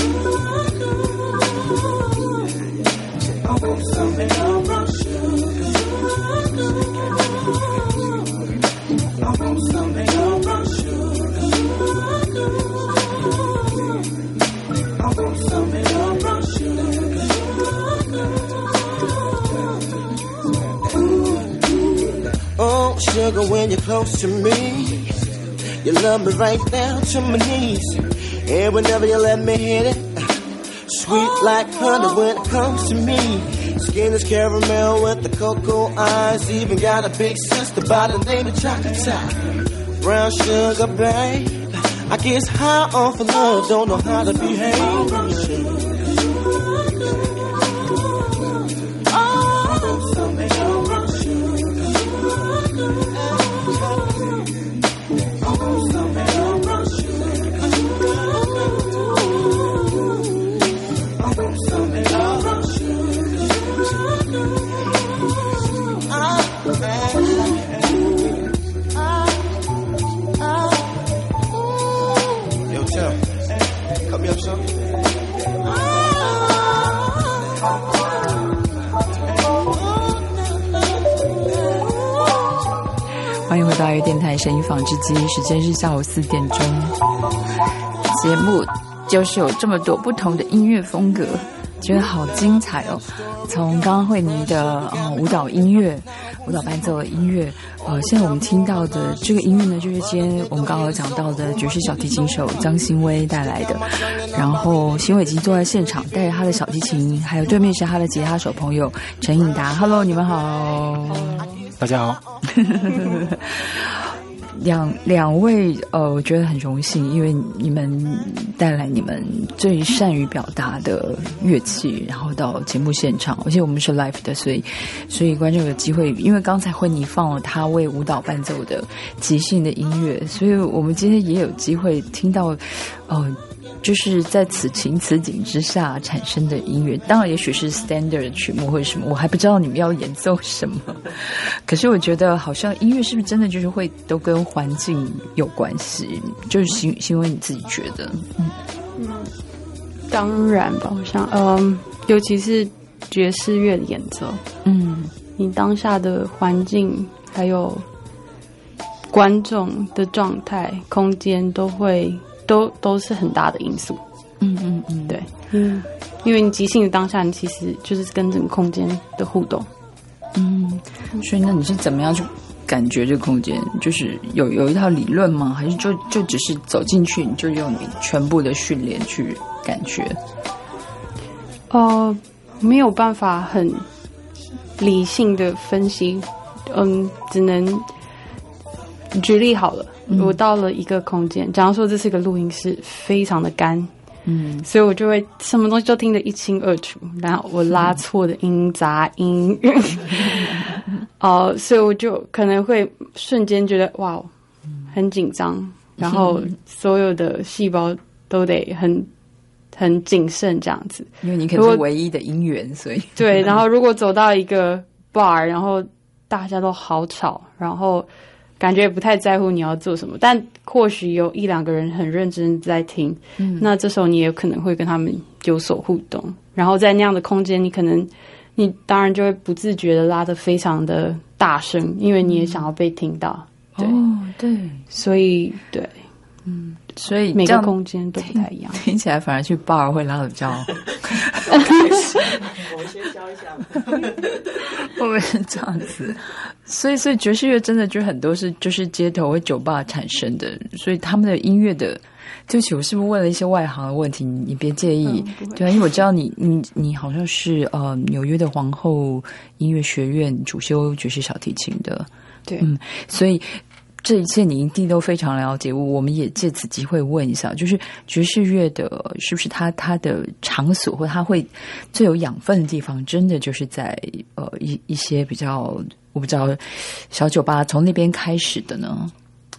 I want something brown sugar. I want something brown sugar. I want something brown sugar. Oh, sugar, when you're close to me, you love me right down to my knees. And whenever you let me hit it, sweet like honey when it comes to me. Skin is caramel with the cocoa eyes. Even got a big sister by the name of Chocolate Top. Brown sugar, babe, I guess high off of love, don't know how to behave. Brown sugar. Oh, something brown sugar. Oh, something brown sugar. Oh, something brown sugar. Yo, Tim, cut me up some.
欢迎回到电台声音纺织机，时间是下午4点钟。节目就是有这么多不同的音乐风格，觉得好精彩哦。从刚刚慧妮的舞蹈音乐、舞蹈伴奏的音乐，现在我们听到的这个音乐呢，就是今天我们刚刚有讲到的爵士小提琴手张新威带来的。然后新威已经坐在现场，带着他的小提琴，还有对面是他的吉他手朋友陈颖达。Hello， 你们好。
大家好。
两位我觉得很荣幸，因为你们带来你们最善于表达的乐器，然后到节目现场，而且我们是 live 的，所以观众有机会，因为刚才慧妮放了他为舞蹈伴奏的即兴的音乐，所以我们今天也有机会听到就是在此情此景之下产生的音乐，当然也许是 standard 的曲目或者什么，我还不知道你们要演奏什么。可是我觉得好像音乐是不是真的就是会都跟环境有关系？就是新闻你自己觉得？
当然吧，我想，尤其是爵士乐的演奏，你当下的环境还有观众的状态、空间都是很大的因素。对，因为你即兴的当下，你其实就是跟整个空间的互动。
所以那你是怎么样去感觉这个空间？就是有一套理论吗？还是就只是走进去，你就用你全部的训练去感觉？
没有办法很理性的分析，只能举例好了。我到了一个空间，假如说这是一个录音室，非常的干，所以我就会什么东西都听得一清二楚，然后我拉错的音、杂音，所以我就可能会瞬间觉得哇，很紧张，然后所有的细胞都得很谨慎这样子，
因为你可能是唯一的音源，所以
对。然后如果走到一个 bar， 然后大家都好吵，然后感觉也不太在乎你要做什么，但或许有一两个人很认真在听，那这时候你也可能会跟他们有所互动，然后在那样的空间，你当然就会不自觉的拉得非常的大声，因为你也想要被听到。对，
对，
所以对，
所以
每个空间都不太一样。
听起来反而去 bar 会拉得比较
我们先教一下。
会不会是这样子？所以爵士乐真的就很多就是街头或酒吧产生的，所以他们的音乐的对不起，我是不是问了一些外行的问题？你别介意。对啊，因为我知道你好像是纽约的皇后音乐学院主修爵士小提琴的。
对，
所以这一切你一定都非常了解。我们也借此机会问一下，就是爵士乐的是不是它的场所或它会最有养分的地方，真的就是在一些比较我不知道小酒吧从那边开始的呢？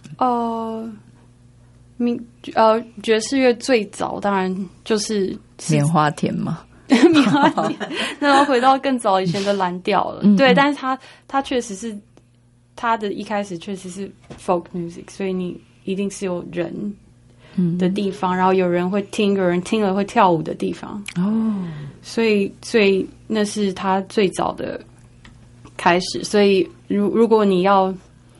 爵士乐最早当然就是
棉花田嘛。
棉花田，那要回到更早以前的蓝调了。对，但是它确实是它的一开始确实是 folk music， 所以你一定是有人的地方，然后有人会听，有人听了会跳舞的地方。所以那是它最早的开始。所以如果你要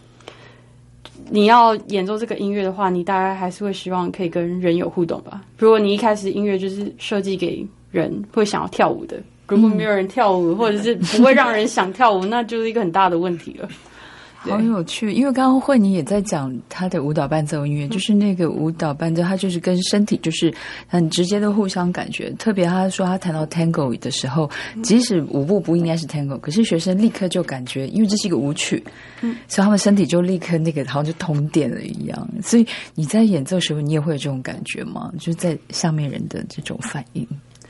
演奏这个音乐的话，你大概还是会希望可以跟人有互动吧。如果你一开始音乐就是设计给人会想要跳舞的，如果没有人跳舞，或者是不会让人想跳舞，那就是一个很大的问题了。
好有趣，因为刚刚慧妮也在讲她的舞蹈伴奏音乐，就是那个舞蹈伴奏，它就是跟身体就是很直接的互相感觉。特别他说他谈到 Tango 的时候，即使舞步不应该是 Tango， 可是学生立刻就感觉，因为这是一个舞曲，所以他们身体就立刻那个好像就通电了一样。所以你在演奏的时候，你也会有这种感觉吗？就是在下面人的这种反应。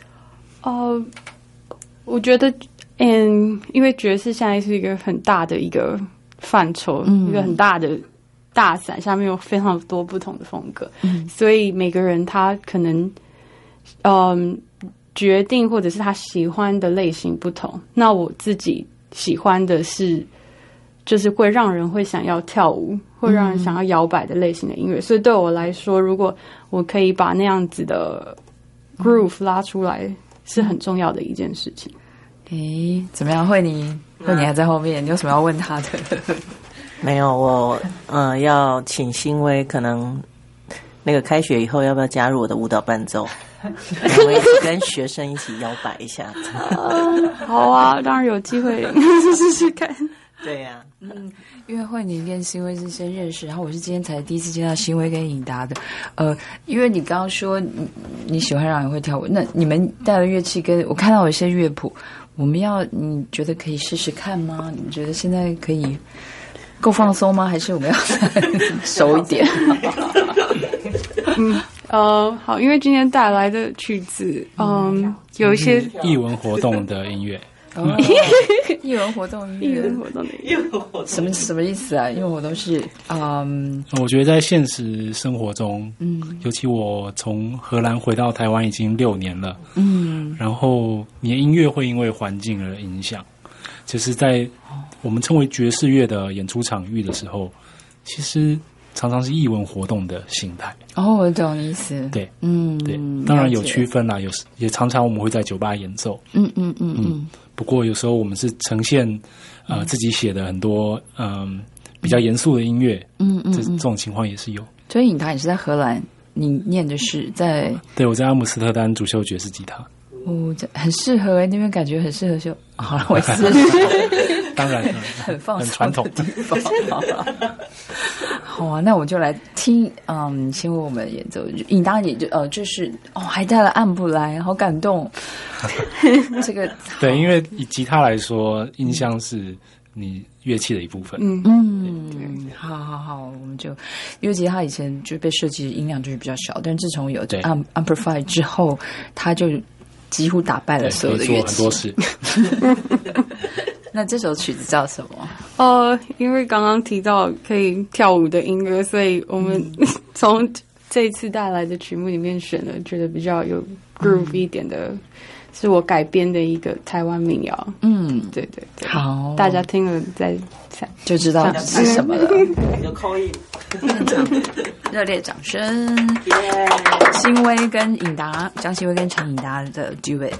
我觉得，因为爵士现在是一个很大的一个范畴，一个很大的大伞，下面有非常多不同的风格，所以每个人他可能决定或者是他喜欢的类型不同。那我自己喜欢的是就是会让人会想要跳舞，会让人想要摇摆的类型的音乐。所以对我来说，如果我可以把那样子的 groove 拉出来，是很重要的一件事情。
怎么样？慧妮还在后面，你有什么要问他的？
没有，我要请欣薇，可能那个开学以后要不要加入我的舞蹈伴奏？我一起跟学生一起摇摆一下。
好啊，当然有机会试试看。
对呀，
因为慧妮跟欣薇是先认识，然后我是今天才第一次见到欣薇跟颖达的。因为你刚刚说你喜欢让人会跳舞，那你们带的乐器跟我看到有一些乐谱，你觉得可以试试看吗？你觉得现在可以够放松吗？还是我们要熟一点？
好，因为今天带来的曲子，有一些
艺文活动的音乐。
艺文活动音乐，什么意思啊？因为我都是
我觉得在现实生活中，尤其我从荷兰回到台湾已经6年了，然后你的音乐会因为环境而影响，就是在我们称为爵士乐的演出场域的时候，其实常常是艺文活动的形态。
我懂意思。
对，对，当然有区分啦，也常常我们会在酒吧演奏。不过有时候我们是呈现自己写的很多比较严肃的音乐，这种情况也是有。
所以他也是在荷兰，你念的是在？对，
我在阿姆斯特丹主修爵士吉他。
很适合那边感觉很适合修。好了，我是
当然
很放松
很传统
的地方。好啊，那我就来听，先为我们演奏。颖达也就是还带了暗布来，好感动。这个
对，因为以吉他来说，音箱是你乐器的一部分。
好，我们就因为吉他以前就被设计的音量就是比较小，但自从有这 amplify 之后，它就几乎打败了所有的乐器，
做很多事。
那这首曲子叫什么？
因为刚刚提到可以跳舞的音乐，所以我们从这一次带来的曲目里面选了觉得比较有 groove 一点的，是我改编的一个台湾民谣。对，
好，
大家听了再
就知道是什么了。
有口音，
热烈掌声！欣薇跟颖达，张欣薇跟陈颖达的 duet。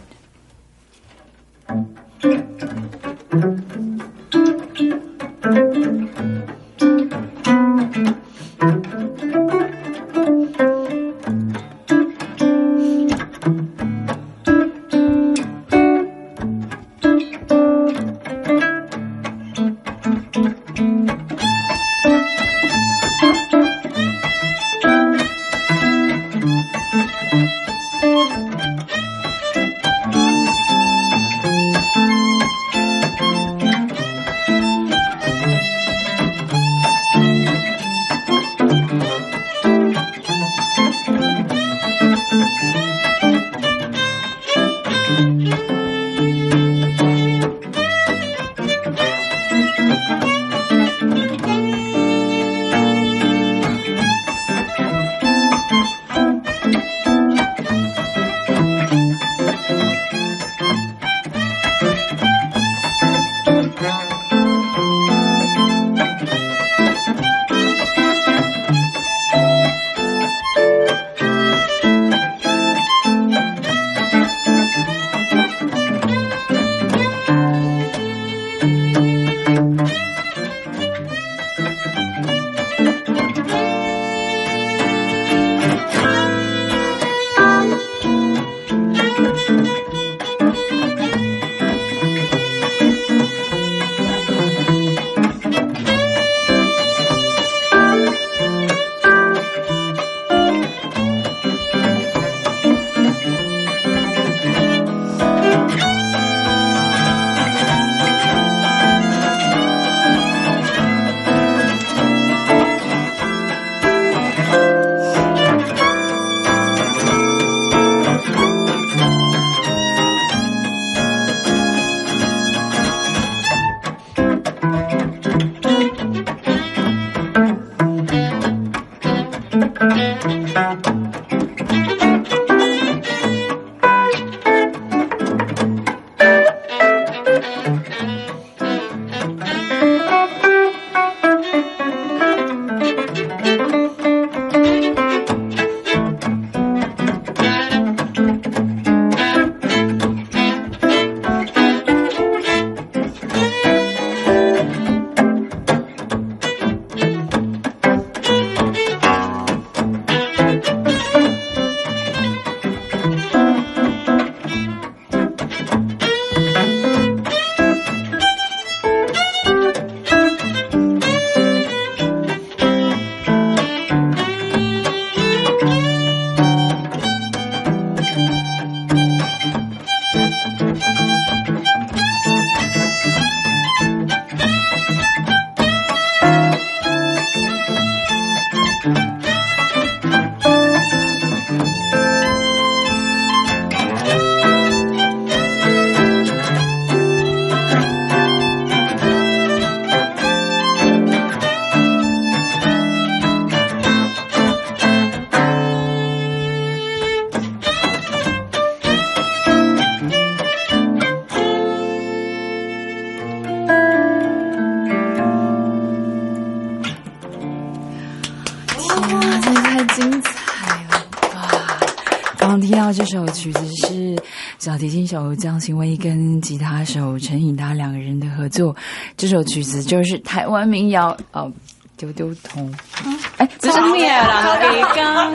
这首曲子是小提琴手江行威跟吉他手陈颖达两个人的合作。这首曲子就是台湾民谣丢丢桶，
不是灭了北港。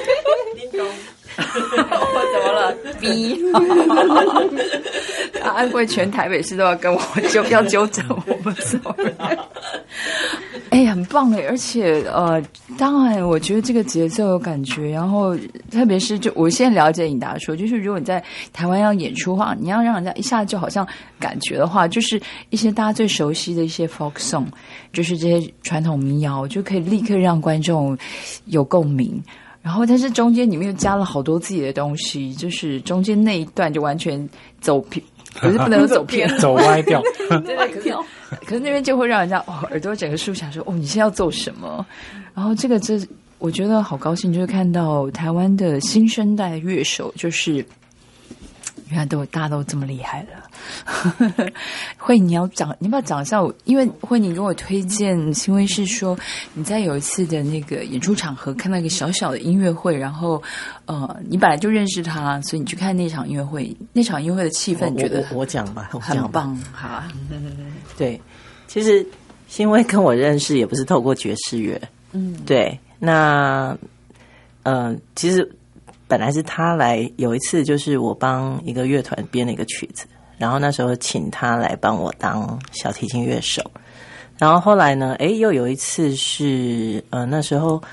我怎么了？逼！安徽全台北市都要跟我要纠正我，sorry。很棒而且当然我觉得这个节奏有感觉，然后特别是就我现在了解颖达说，就是如果你在台湾要演出的话，你要让人家一下就好像感觉的话，就是一些大家最熟悉的一些 folk song， 就是这些传统民谣，就可以立刻让观众有共鸣。然后但是中间里面又加了好多自己的东西，就是中间那一段就完全走偏，可是不能走偏
走歪掉。
对，可是那边就会让人家耳朵整个竖起来说你现在要做什么。然后这我觉得好高兴，就是看到台湾的新生代乐手，就是原来大家都这么厉害了。慧你要不要讲一下因为慧你跟我推荐新威是说你在有一次的那个演出场合看到一个小小的音乐会，然后你本来就认识他，所以你去看那场音乐会，那场音乐会的气氛觉得
我讲吧，
很棒。好啊。
对，其实新威跟我认识也不是透过爵士乐，对，那其实本来是他来，有一次就是我帮一个乐团编了一个曲子，然后那时候请他来帮我当小提琴乐手，然后后来呢又有一次是那时候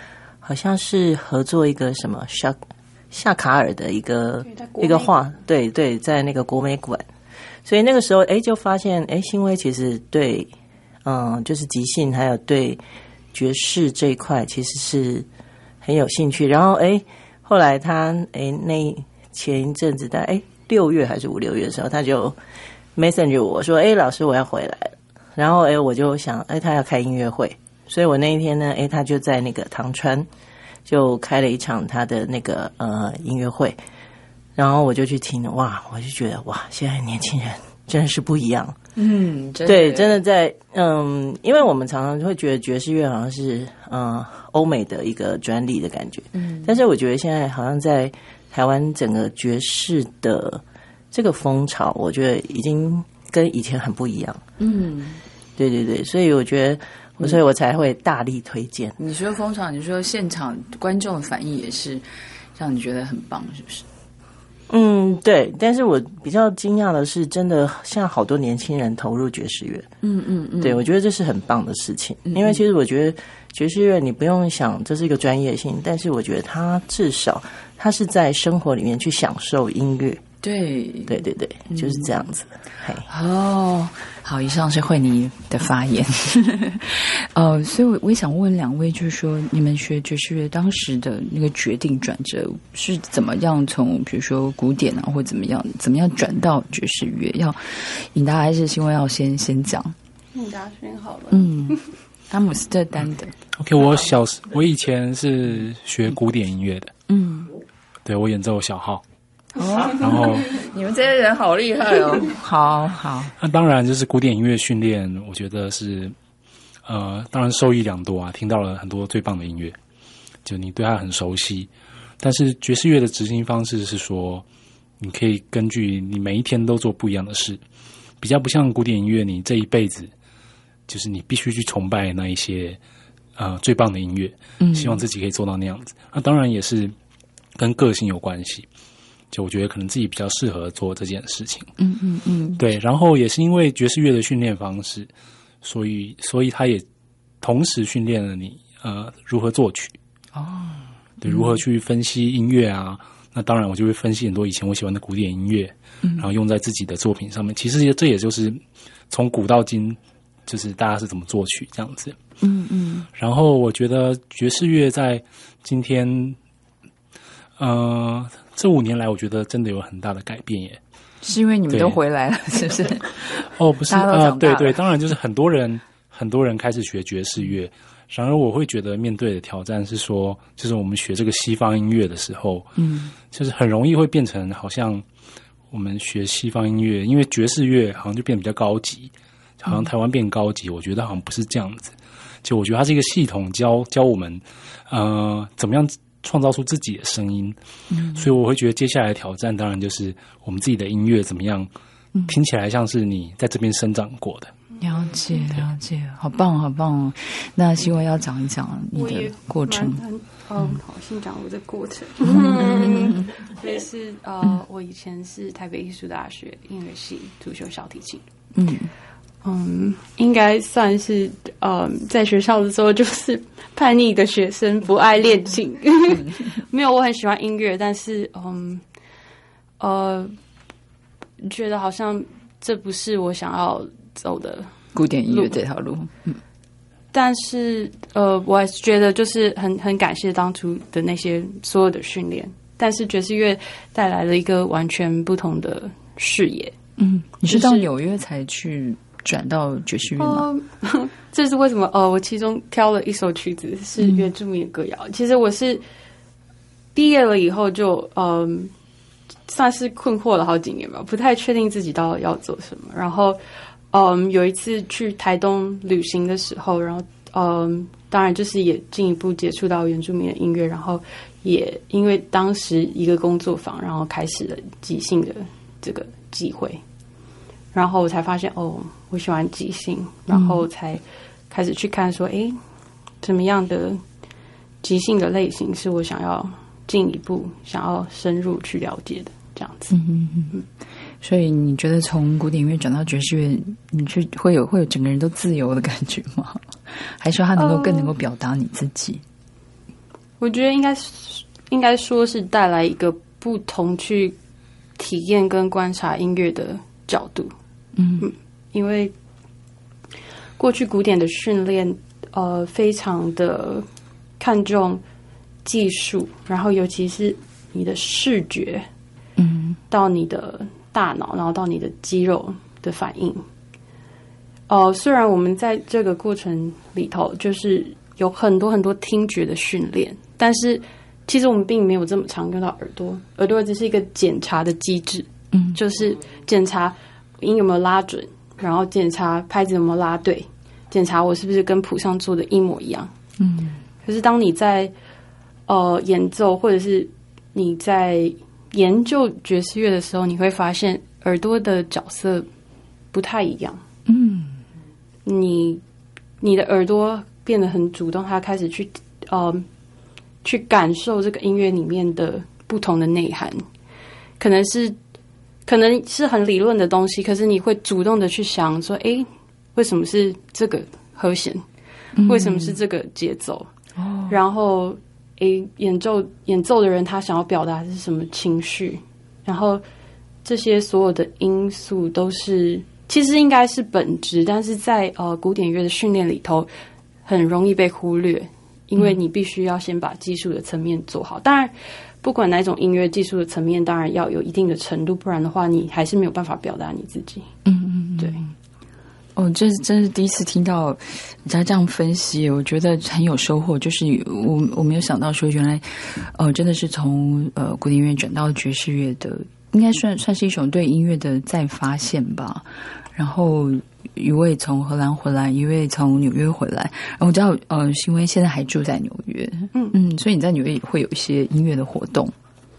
好像是合作一个什么夏卡尔的一个画，对对，在那个国美馆。所以那个时候就发现欣薇其实对就是即兴还有对爵士这一块其实是很有兴趣。然后后来他那前一阵子在6月还是5、6月的时候，他就 message 我说老师我要回来了。然后我就想他要开音乐会，所以我那一天呢他就在那个唐川就开了一场他的那个音乐会。然后我就去听了，哇！我就觉得哇，现在年轻人真的是不一样。对，真的在因为我们常常会觉得爵士乐好像是欧美的一个专利的感觉，但是我觉得现在好像在台湾整个爵士的这个风潮，我觉得已经跟以前很不一样。对对对，所以我觉得，所以我才会大力推荐。
你说风潮，你说现场观众的反应也是让你觉得很棒，是不是？
对，但是我比较惊讶的是，真的像好多年轻人投入爵士乐。对，我觉得这是很棒的事情。因为其实我觉得爵士乐你不用想这是一个专业性，但是我觉得它至少它是在生活里面去享受音乐。对对对对，就是这样子。好，以上是慧妮的发言。所以我也想问两位，就是说你们学爵士乐当时的那个决定转折是怎么样，从比如说古典啊，或怎么样转到爵士乐？要尹达还是欣薇要先讲？
尹达先好了。
阿姆斯特丹的。
OK， 我以前是学古典音乐的。对，我演奏小号。然后
你们这些人好厉害哦！好，
那当然就是古典音乐训练，我觉得是当然受益良多啊，听到了很多最棒的音乐，就你对它很熟悉。但是爵士乐的执行方式是说，你可以根据你每一天都做不一样的事，比较不像古典音乐，你这一辈子就是你必须去崇拜那一些最棒的音乐，希望自己可以做到那样子。那当然也是跟个性有关系。就我觉得可能自己比较适合做这件事情。对，然后也是因为爵士乐的训练方式，所以他也同时训练了你如何作曲。对，如何去分析音乐啊？那当然我就会分析很多以前我喜欢的古典音乐，然后用在自己的作品上面。其实这也就是从古到今，就是大家是怎么作曲这样子。然后我觉得爵士乐在今天这5年来，我觉得真的有很大的改变耶。
是因为你们都回来了，是不是？
不是对对，当然就是很多人开始学爵士乐。然而，我会觉得面对的挑战是说，就是我们学这个西方音乐的时候，就是很容易会变成好像我们学西方音乐，因为爵士乐好像就变得比较高级，好像台湾变高级。我觉得好像不是这样子。就我觉得它是一个系统教我们怎么样创造出自己的声音。所以我会觉得接下来的挑战当然就是我们自己的音乐怎么样听起来像是你在这边生长过的。
了解，好棒好棒。那希望要讲一讲你的过程。
好，先讲我的过程。所以是我以前是台北艺术大学音乐系主修小提琴。应该算是在学校的时候就是叛逆的学生，不爱练琴。没有，我很喜欢音乐，但是觉得好像这不是我想要走的
古典音乐这条路。
但是我还是觉得就是很感谢当初的那些所有的训练，但是爵士乐带来了一个完全不同的视野。
你是到纽约才去转到爵士乐吗？
这是为什么？我其中挑了一首曲子是原住民的歌谣。其实我是毕业了以后就算是困惑了好几年吧，不太确定自己到底要做什么。然后有一次去台东旅行的时候，然后当然就是也进一步接触到原住民的音乐，然后也因为当时一个工作坊，然后开始了即兴的这个机会。然后我才发现我喜欢即兴，然后才开始去看说怎么样的即兴的类型是我想要进一步想要深入去了解的这样子。
所以你觉得从古典音乐转到爵士乐，你会有整个人都自由的感觉吗？还是说它更能够表达你自己？
我觉得应该说是带来一个不同去体验跟观察音乐的角度。因为过去古典的训练，非常的看重技术，然后尤其是你的视觉，到你的大脑，然后到你的肌肉的反应。虽然我们在这个过程里头就是有很多很多听觉的训练，但是其实我们并没有这么常用到耳朵。耳朵只是一个检查的机制，就是检查音有没有拉准，然后检查拍子有没有拉对，检查我是不是跟谱上做的一模一样。可是当你在演奏或者是你在研究爵士乐的时候，你会发现耳朵的角色不太一样。你的耳朵变得很主动，它开始去感受这个音乐里面的不同的内涵，可能是很理论的东西，可是你会主动的去想说，为什么是这个和弦？为什么是这个节奏？然后演奏的人他想要表达的是什么情绪？然后这些所有的因素都是其实应该是本质，但是在古典乐的训练里头很容易被忽略，因为你必须要先把技术的层面做好。当然不管哪种音乐，技术的层面当然要有一定的程度，不然的话你还是没有办法表达你自己。对。
这真是第一次听到人家这样分析，我觉得很有收获。就是我没有想到说，原来真的是从古典乐转到爵士乐的，应该算是一种对音乐的再发现吧。然后一位从荷兰回来，一位从纽约回来。然后我知道是因为现在还住在纽约，所以你在纽约也会有一些音乐的活动。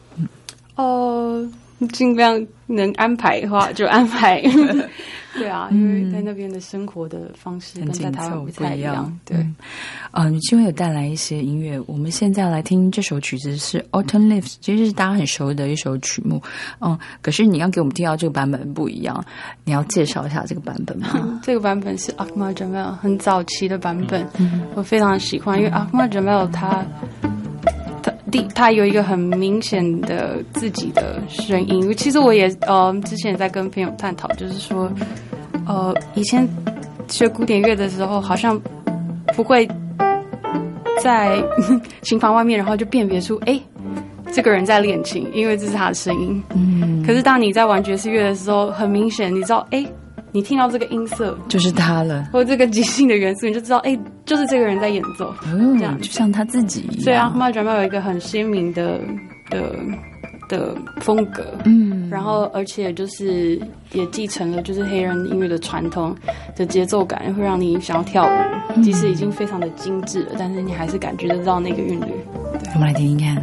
尽量能安排的话就安排。对啊，因为在那边的生活的方式跟在台湾不太一样。对，
你今天有带来一些音乐，我们现在来听这首曲子是 Autumn Leaves， 其实是大家很熟的一首曲目。可是你要给我们听到这个版本不一样，你要介绍一下这个版本吗？
这个版本是 Ahmad Jamal 很早期的版本，我非常喜欢，因为 Ahmad Jamal 他有一个很明显的自己的声音。其实我也之前也在跟朋友探讨，就是说以前学古典乐的时候好像不会在琴房外面然后就辨别出这个人在练琴，因为这是他的声音。可是当你在玩爵士乐的时候，很明显你知道你听到这个音色
就是他了，
或这个即兴的元素，你就知道就是这个人在演奏。这样
就像他自己一样。
所以Ahmad Jamal有一个很鲜明的风格。然后而且就是也继承了就是黑人音乐的传统的节奏感，会让你想要跳舞。即使已经非常的精致了，但是你还是感觉得到那个韵律。对，
我们来听听看。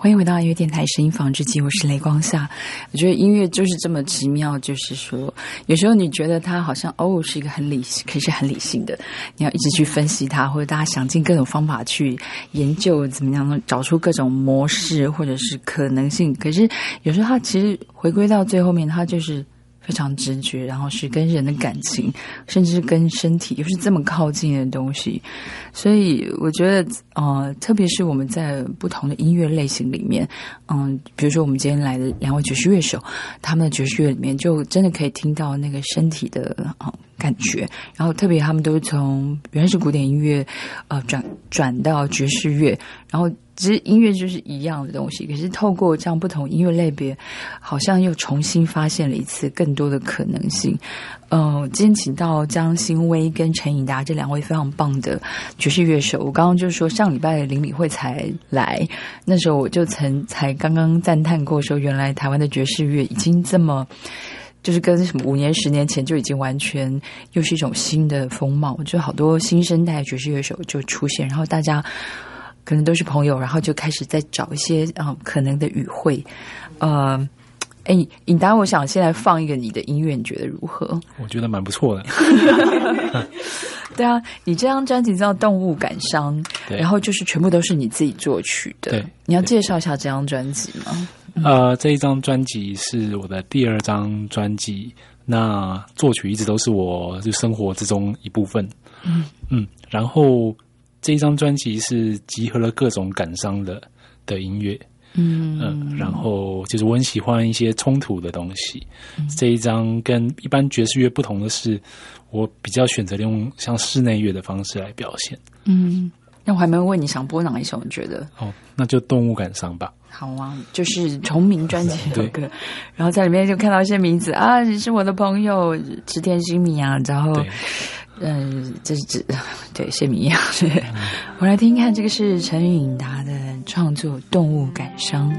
欢迎回到音乐电台声音纺织机，我是雷光夏。我觉得音乐就是这么奇妙，就是说有时候你觉得它好像是一个很理性，可是很理性的，你要一直去分析它，或者大家想尽各种方法去研究怎么样找出各种模式或者是可能性，可是有时候它其实回归到最后面，它就是非常直觉，然后是跟人的感情，甚至是跟身体又是这么靠近的东西。所以我觉得特别是我们在不同的音乐类型里面，比如说我们今天来的两位爵士乐手，他们的爵士乐里面就真的可以听到那个身体的感觉，然后特别他们都是从原来是古典音乐转到爵士乐，然后其实音乐就是一样的东西，可是透过这样不同音乐类别，好像又重新发现了一次更多的可能性。今天请到江欣薇跟陈颖达这两位非常棒的爵士乐手。我刚刚就是说上礼拜的邻里会才来，那时候我就才刚刚赞叹过说，原来台湾的爵士乐已经这么。就是跟什么5年10年前就已经完全又是一种新的风貌，就好多新生代爵士乐手就出现，然后大家可能都是朋友，然后就开始在找一些可能的语汇。颖达，我想先来放一个你的音乐，你觉得如何？
我觉得蛮不错的。
对啊，你这张专辑叫《动物感伤》，然后就是全部都是你自己作曲的。
对，
你要介绍一下这张专辑吗？
这一张专辑是我的第2张专辑，那作曲一直都是我就生活之中一部分。然后这一张专辑是集合了各种感伤的音乐。然后就是我很喜欢一些冲突的东西。这一张跟一般爵士乐不同的是，我比较选择用像室内乐的方式来表现。
那我还没有问你想播哪一首，你觉得？
那就动物感伤吧。
好啊，就是同名专辑的歌，然后在里面就看到一些名字啊，你是我的朋友织田新米啊，然后这是对谢米呀。我来听看，这个是陈颖达的创作《动物感伤》。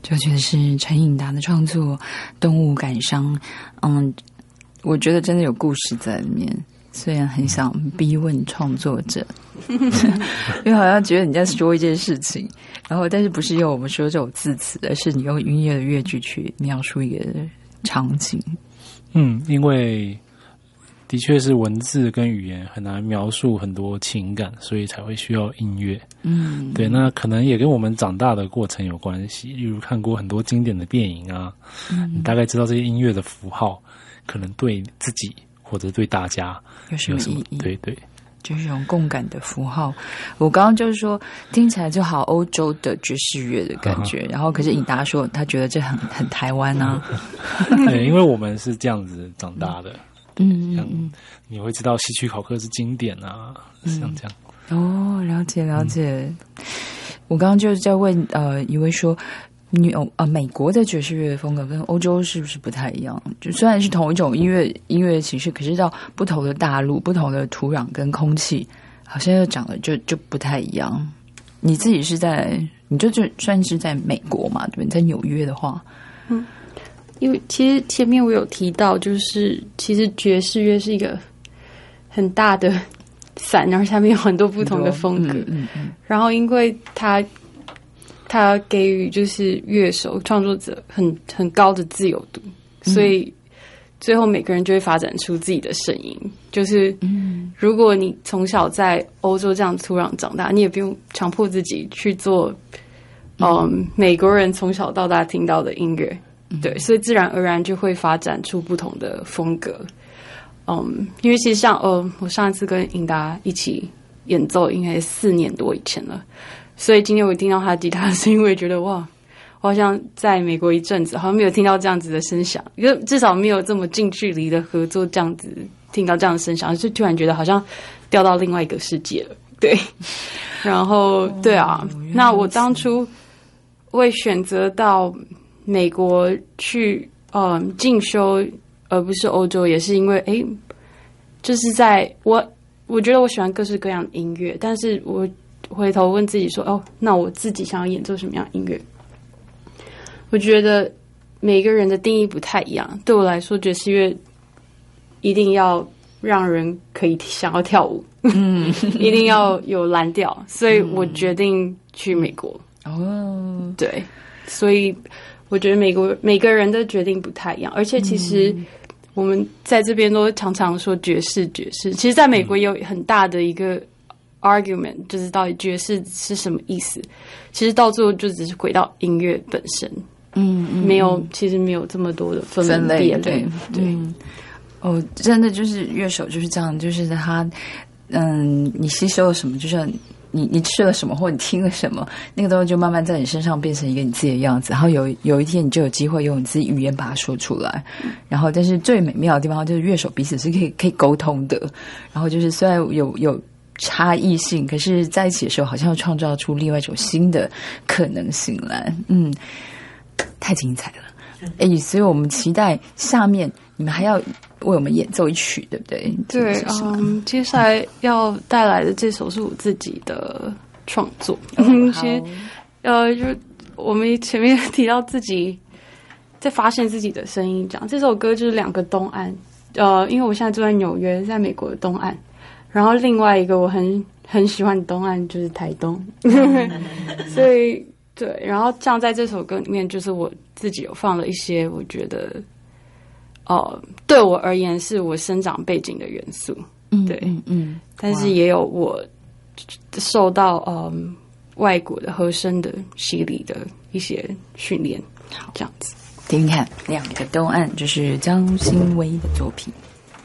就觉得是陈颖达的创作《动物感伤》，我觉得真的有故事在里面。虽然很想逼问创作者，因为好像觉得你在说一件事情，然后但是不是用我们说这种字词，而是你用音乐的乐句去描述一个场景。
因为的确是文字跟语言很难描述很多情感，所以才会需要音乐。对，那可能也跟我们长大的过程有关系。例如看过很多经典的电影啊，你大概知道这些音乐的符号可能对自己或者对大家
有什么意义？
对对，
就是一种共感的符号。我刚刚就是说，听起来就好欧洲的爵士乐的感觉，然后可是颖达说他觉得这很台湾啊。
对，因为我们是这样子长大的。你会知道希区考克是经典啊，像这样。
哦，了解了解。我刚刚就是在问一位说，美国的爵士乐风格跟欧洲是不是不太一样？就虽然是同一种音乐形式，可是到不同的大陆、不同的土壤跟空气，好像又长得就不太一样。你自己是你就算是在美国嘛，对不对？在纽约的话，
因为其实前面我有提到，就是其实爵士乐是一个很大的伞，然后下面有很多不同的风格。然后因为它给予就是乐手创作者很高的自由度，所以最后每个人就会发展出自己的声音。就是如果你从小在欧洲这样土壤长大，你也不用强迫自己去做美国人从小到大听到的音乐。对，所以自然而然就会发展出不同的风格。因为其实像我上一次跟颖达一起演奏，应该4年多以前了。所以今天我听到他吉他的声音，我也觉得哇，我好像在美国一阵子，好像没有听到这样子的声响，因为至少没有这么近距离的合作，这样子听到这样的声响，就突然觉得好像掉到另外一个世界了。对，然后对啊，那我当初会选择到美国去进修，而不是欧洲，也是因为就是我觉得我喜欢各式各样的音乐，但是我回头问自己说，那我自己想要演奏什么样的音乐？我觉得每个人的定义不太一样。对我来说，爵士乐一定要让人可以想要跳舞，一定要有蓝调，所以我决定去美国。对，所以我觉得每个人的决定不太一样，而且其实我们在这边都常常说爵士，其实在美国也有很大的一个 argument， 就是到底爵士是什么意思？其实到最后就只是回到音乐本身，其实没有这么多的分类。对，
真的就是乐手就是这样，就是他，你吸收了什么，就像你吃了什么，或你听了什么，那个东西就慢慢在你身上变成一个你自己的样子。然后有一天，你就有机会用你自己语言把它说出来。然后，但是最美妙的地方就是乐手彼此是可以沟通的。然后就是虽然有差异性，可是在一起的时候，好像又创造出另外一种新的可能性来。太精彩了。所以我们期待下面你们还要为我们演奏一曲，对不对？
对，接下来要带来的这首是我自己的创作。其实，就是我们前面提到自己在发现自己的声音，这首歌就是2个东岸。因为我现在住在纽约，在美国的东岸，然后另外一个我很喜欢的东岸就是台东，所以对，然后像在这首歌里面，就是我自己有放了一些我觉得对我而言是我生长背景的元素，对，但是也有我受到外国的和声的洗礼的一些训练，这样子。
听听看，2个东岸就是张新威的作品，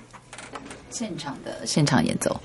现场演奏。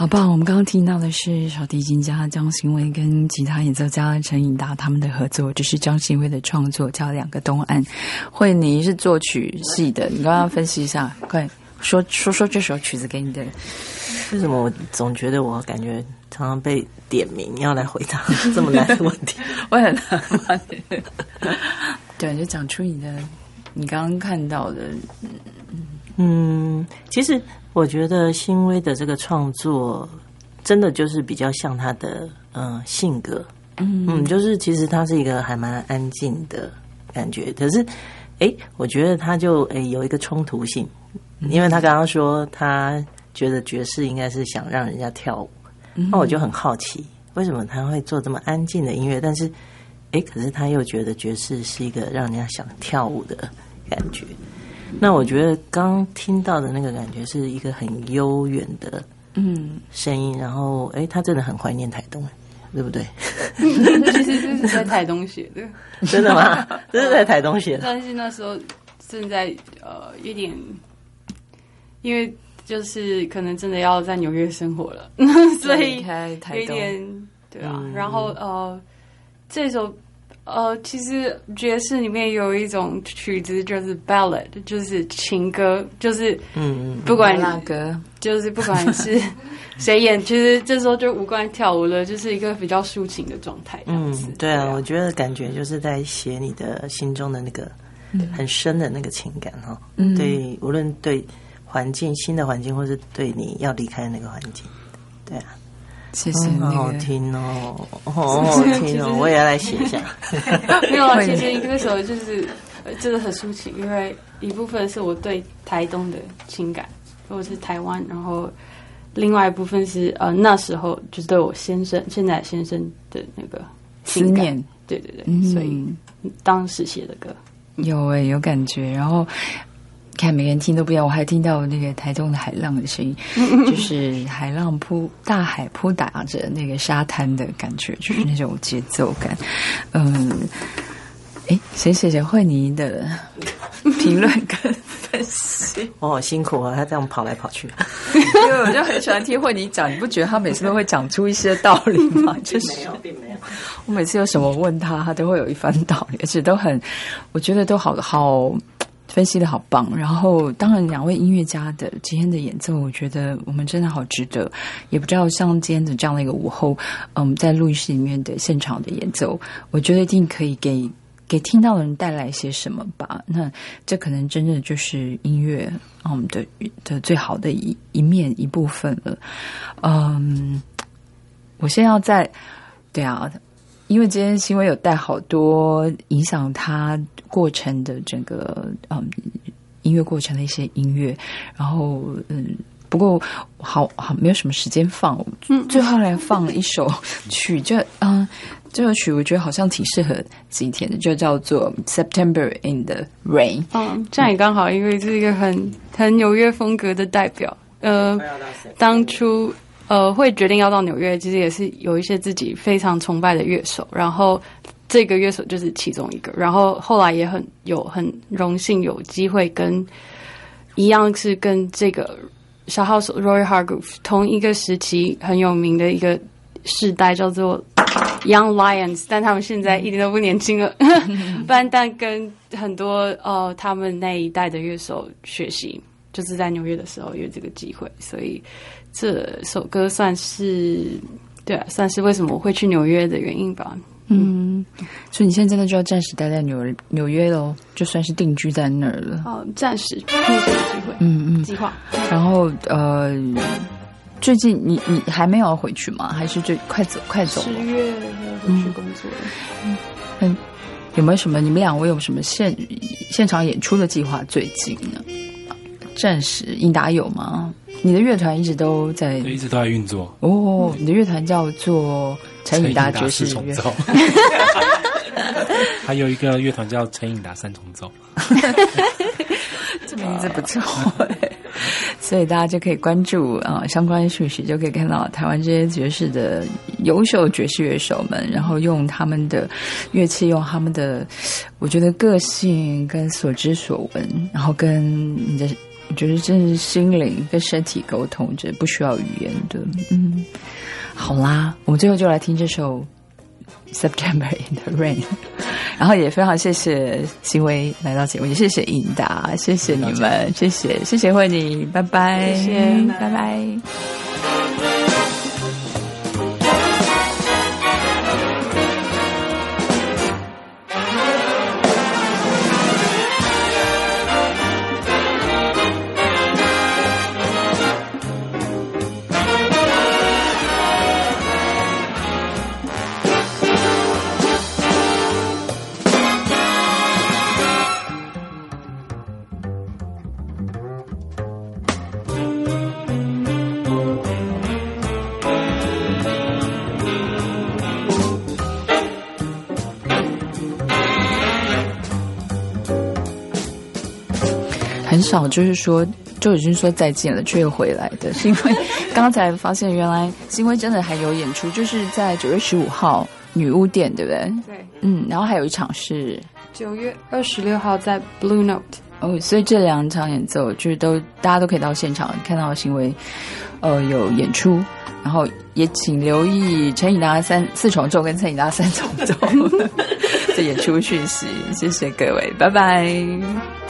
好棒！我们刚刚听到的是小提琴家张行为跟吉他演奏家陈颖达他们的合作，这是张行为的创作，叫《两个东岸》。慧妮是作曲系的，你刚刚分析一下，快说这首曲子给你的。
为什么我总觉得我感觉常常被点名要来回答这么难的问题？
我很难吗？对，就讲出你刚刚看到的。
其实我觉得欣薇的这个创作真的就是比较像他的性格，就是其实他是一个还蛮安静的感觉，可是我觉得他就有一个冲突性，因为他刚刚说他觉得爵士应该是想让人家跳舞，那我就很好奇为什么他会做这么安静的音乐，但是可是他又觉得爵士是一个让人家想跳舞的感觉。那我觉得刚听到的那个感觉是一个很悠远的声音，然后他真的很怀念台东，对不对？
其实这是在台东写的。
真的吗？这是在台东写的。
但是那时候正在有点，因为就是可能真的要在纽约生活了，所以有一点对啊。然后这首。其实爵士里面有一种曲子就是 ballad， 就是情歌，就是不管
那歌，
就是不管是谁演，其实这时候就无关跳舞了，就是一个比较抒情的状态。
对啊，我觉得感觉就是在写你的心中的那个很深的那个情感哈。对，无论对环境、新的环境，或是对你要离开的那个环境，对啊。
谢谢，
好好听哦，好好听哦，我也要来写一下。
没有啊，其实这首就是真的很抒情，因为一部分是我对台东的情感，或者是台湾，然后另外一部分是那时候就是对我现在先生的那个
思念，
对，所以当时写的歌
有感觉，然后。看每个人听都不一样，我还听到那个台东的海浪的声音，就是海浪大海扑打着那个沙滩的感觉，就是那种节奏感。谁慧妮的评论跟分析，
我好辛苦啊，他这样跑来跑去。
因为我就很喜欢听慧妮讲，你不觉得他每次都会讲出一些道理吗？就是
并没有。
我每次有什么问他，他都会有一番道理，而且都很，我觉得都好。分析的好棒，然后当然两位音乐家的今天的演奏，我觉得我们真的好值得。也不知道像今天的这样的一个午后，在录音室里面的现场的演奏，我觉得一定可以给听到的人带来些什么吧。那这可能真的就是音乐的最好的一面一部分了。我现在要对啊。因为今天新闻有带好多影响他过程的整个音乐过程的一些音乐，然后不过好没有什么时间放，最后来放一首曲，这首曲我觉得好像挺适合今天的，就叫做 September in the Rain。
这样也刚好，因为是一个很纽约风格的代表。当初。会决定要到纽约，其实也是有一些自己非常崇拜的乐手，然后这个乐手就是其中一个。然后后来也很荣幸有机会一样是跟这个小号手 Roy Hargrove 同一个时期很有名的一个世代，叫做 Young Lions， 但他们现在一点都不年轻了。但跟很多他们那一代的乐手学习，就是在纽约的时候有这个机会，所以。这首歌算是算是为什么我会去纽约的原因吧。
所以你现在真的就要暂时待在纽约咯，就算是定居在那儿了。
暂时目前有机会，计划。
然后最近你还没有要回去吗？还是就快走了
？10月要回去工作了。
有没有什么？你们两位有什么现场演出的计划？最近呢？暂时应达有吗？你的乐团一直都在
运作
哦。你的乐团叫做陈颖达爵士乐团，
还有一个乐团叫陈颖达三重奏。
这名字不错所以大家就可以关注相关讯息，就可以看到台湾这些爵士的优秀爵士乐手们，然后用他们的乐器，用他们的我觉得个性跟所知所闻，然后跟你的我觉得真是心灵跟身体沟通，这不需要语言的。好啦，我们最后就来听这首 September in the Rain。然后也非常谢谢欣薇来到节目，也谢谢尹达，谢谢你们，谢谢慧妮，拜拜，
谢谢，
拜拜。很少就是说就已经说再见了却又回来的，是因为刚才发现原来欣薇真的还有演出，就是在9月15号女巫店，对不对？
对，
然后还有一场是
9月26号在 Blue Note。
所以这2场演奏就是大家都可以到现场看到欣薇有演出，然后也请留意陈以达4重奏跟陈以达3重奏的演出讯息。谢谢各位，拜拜。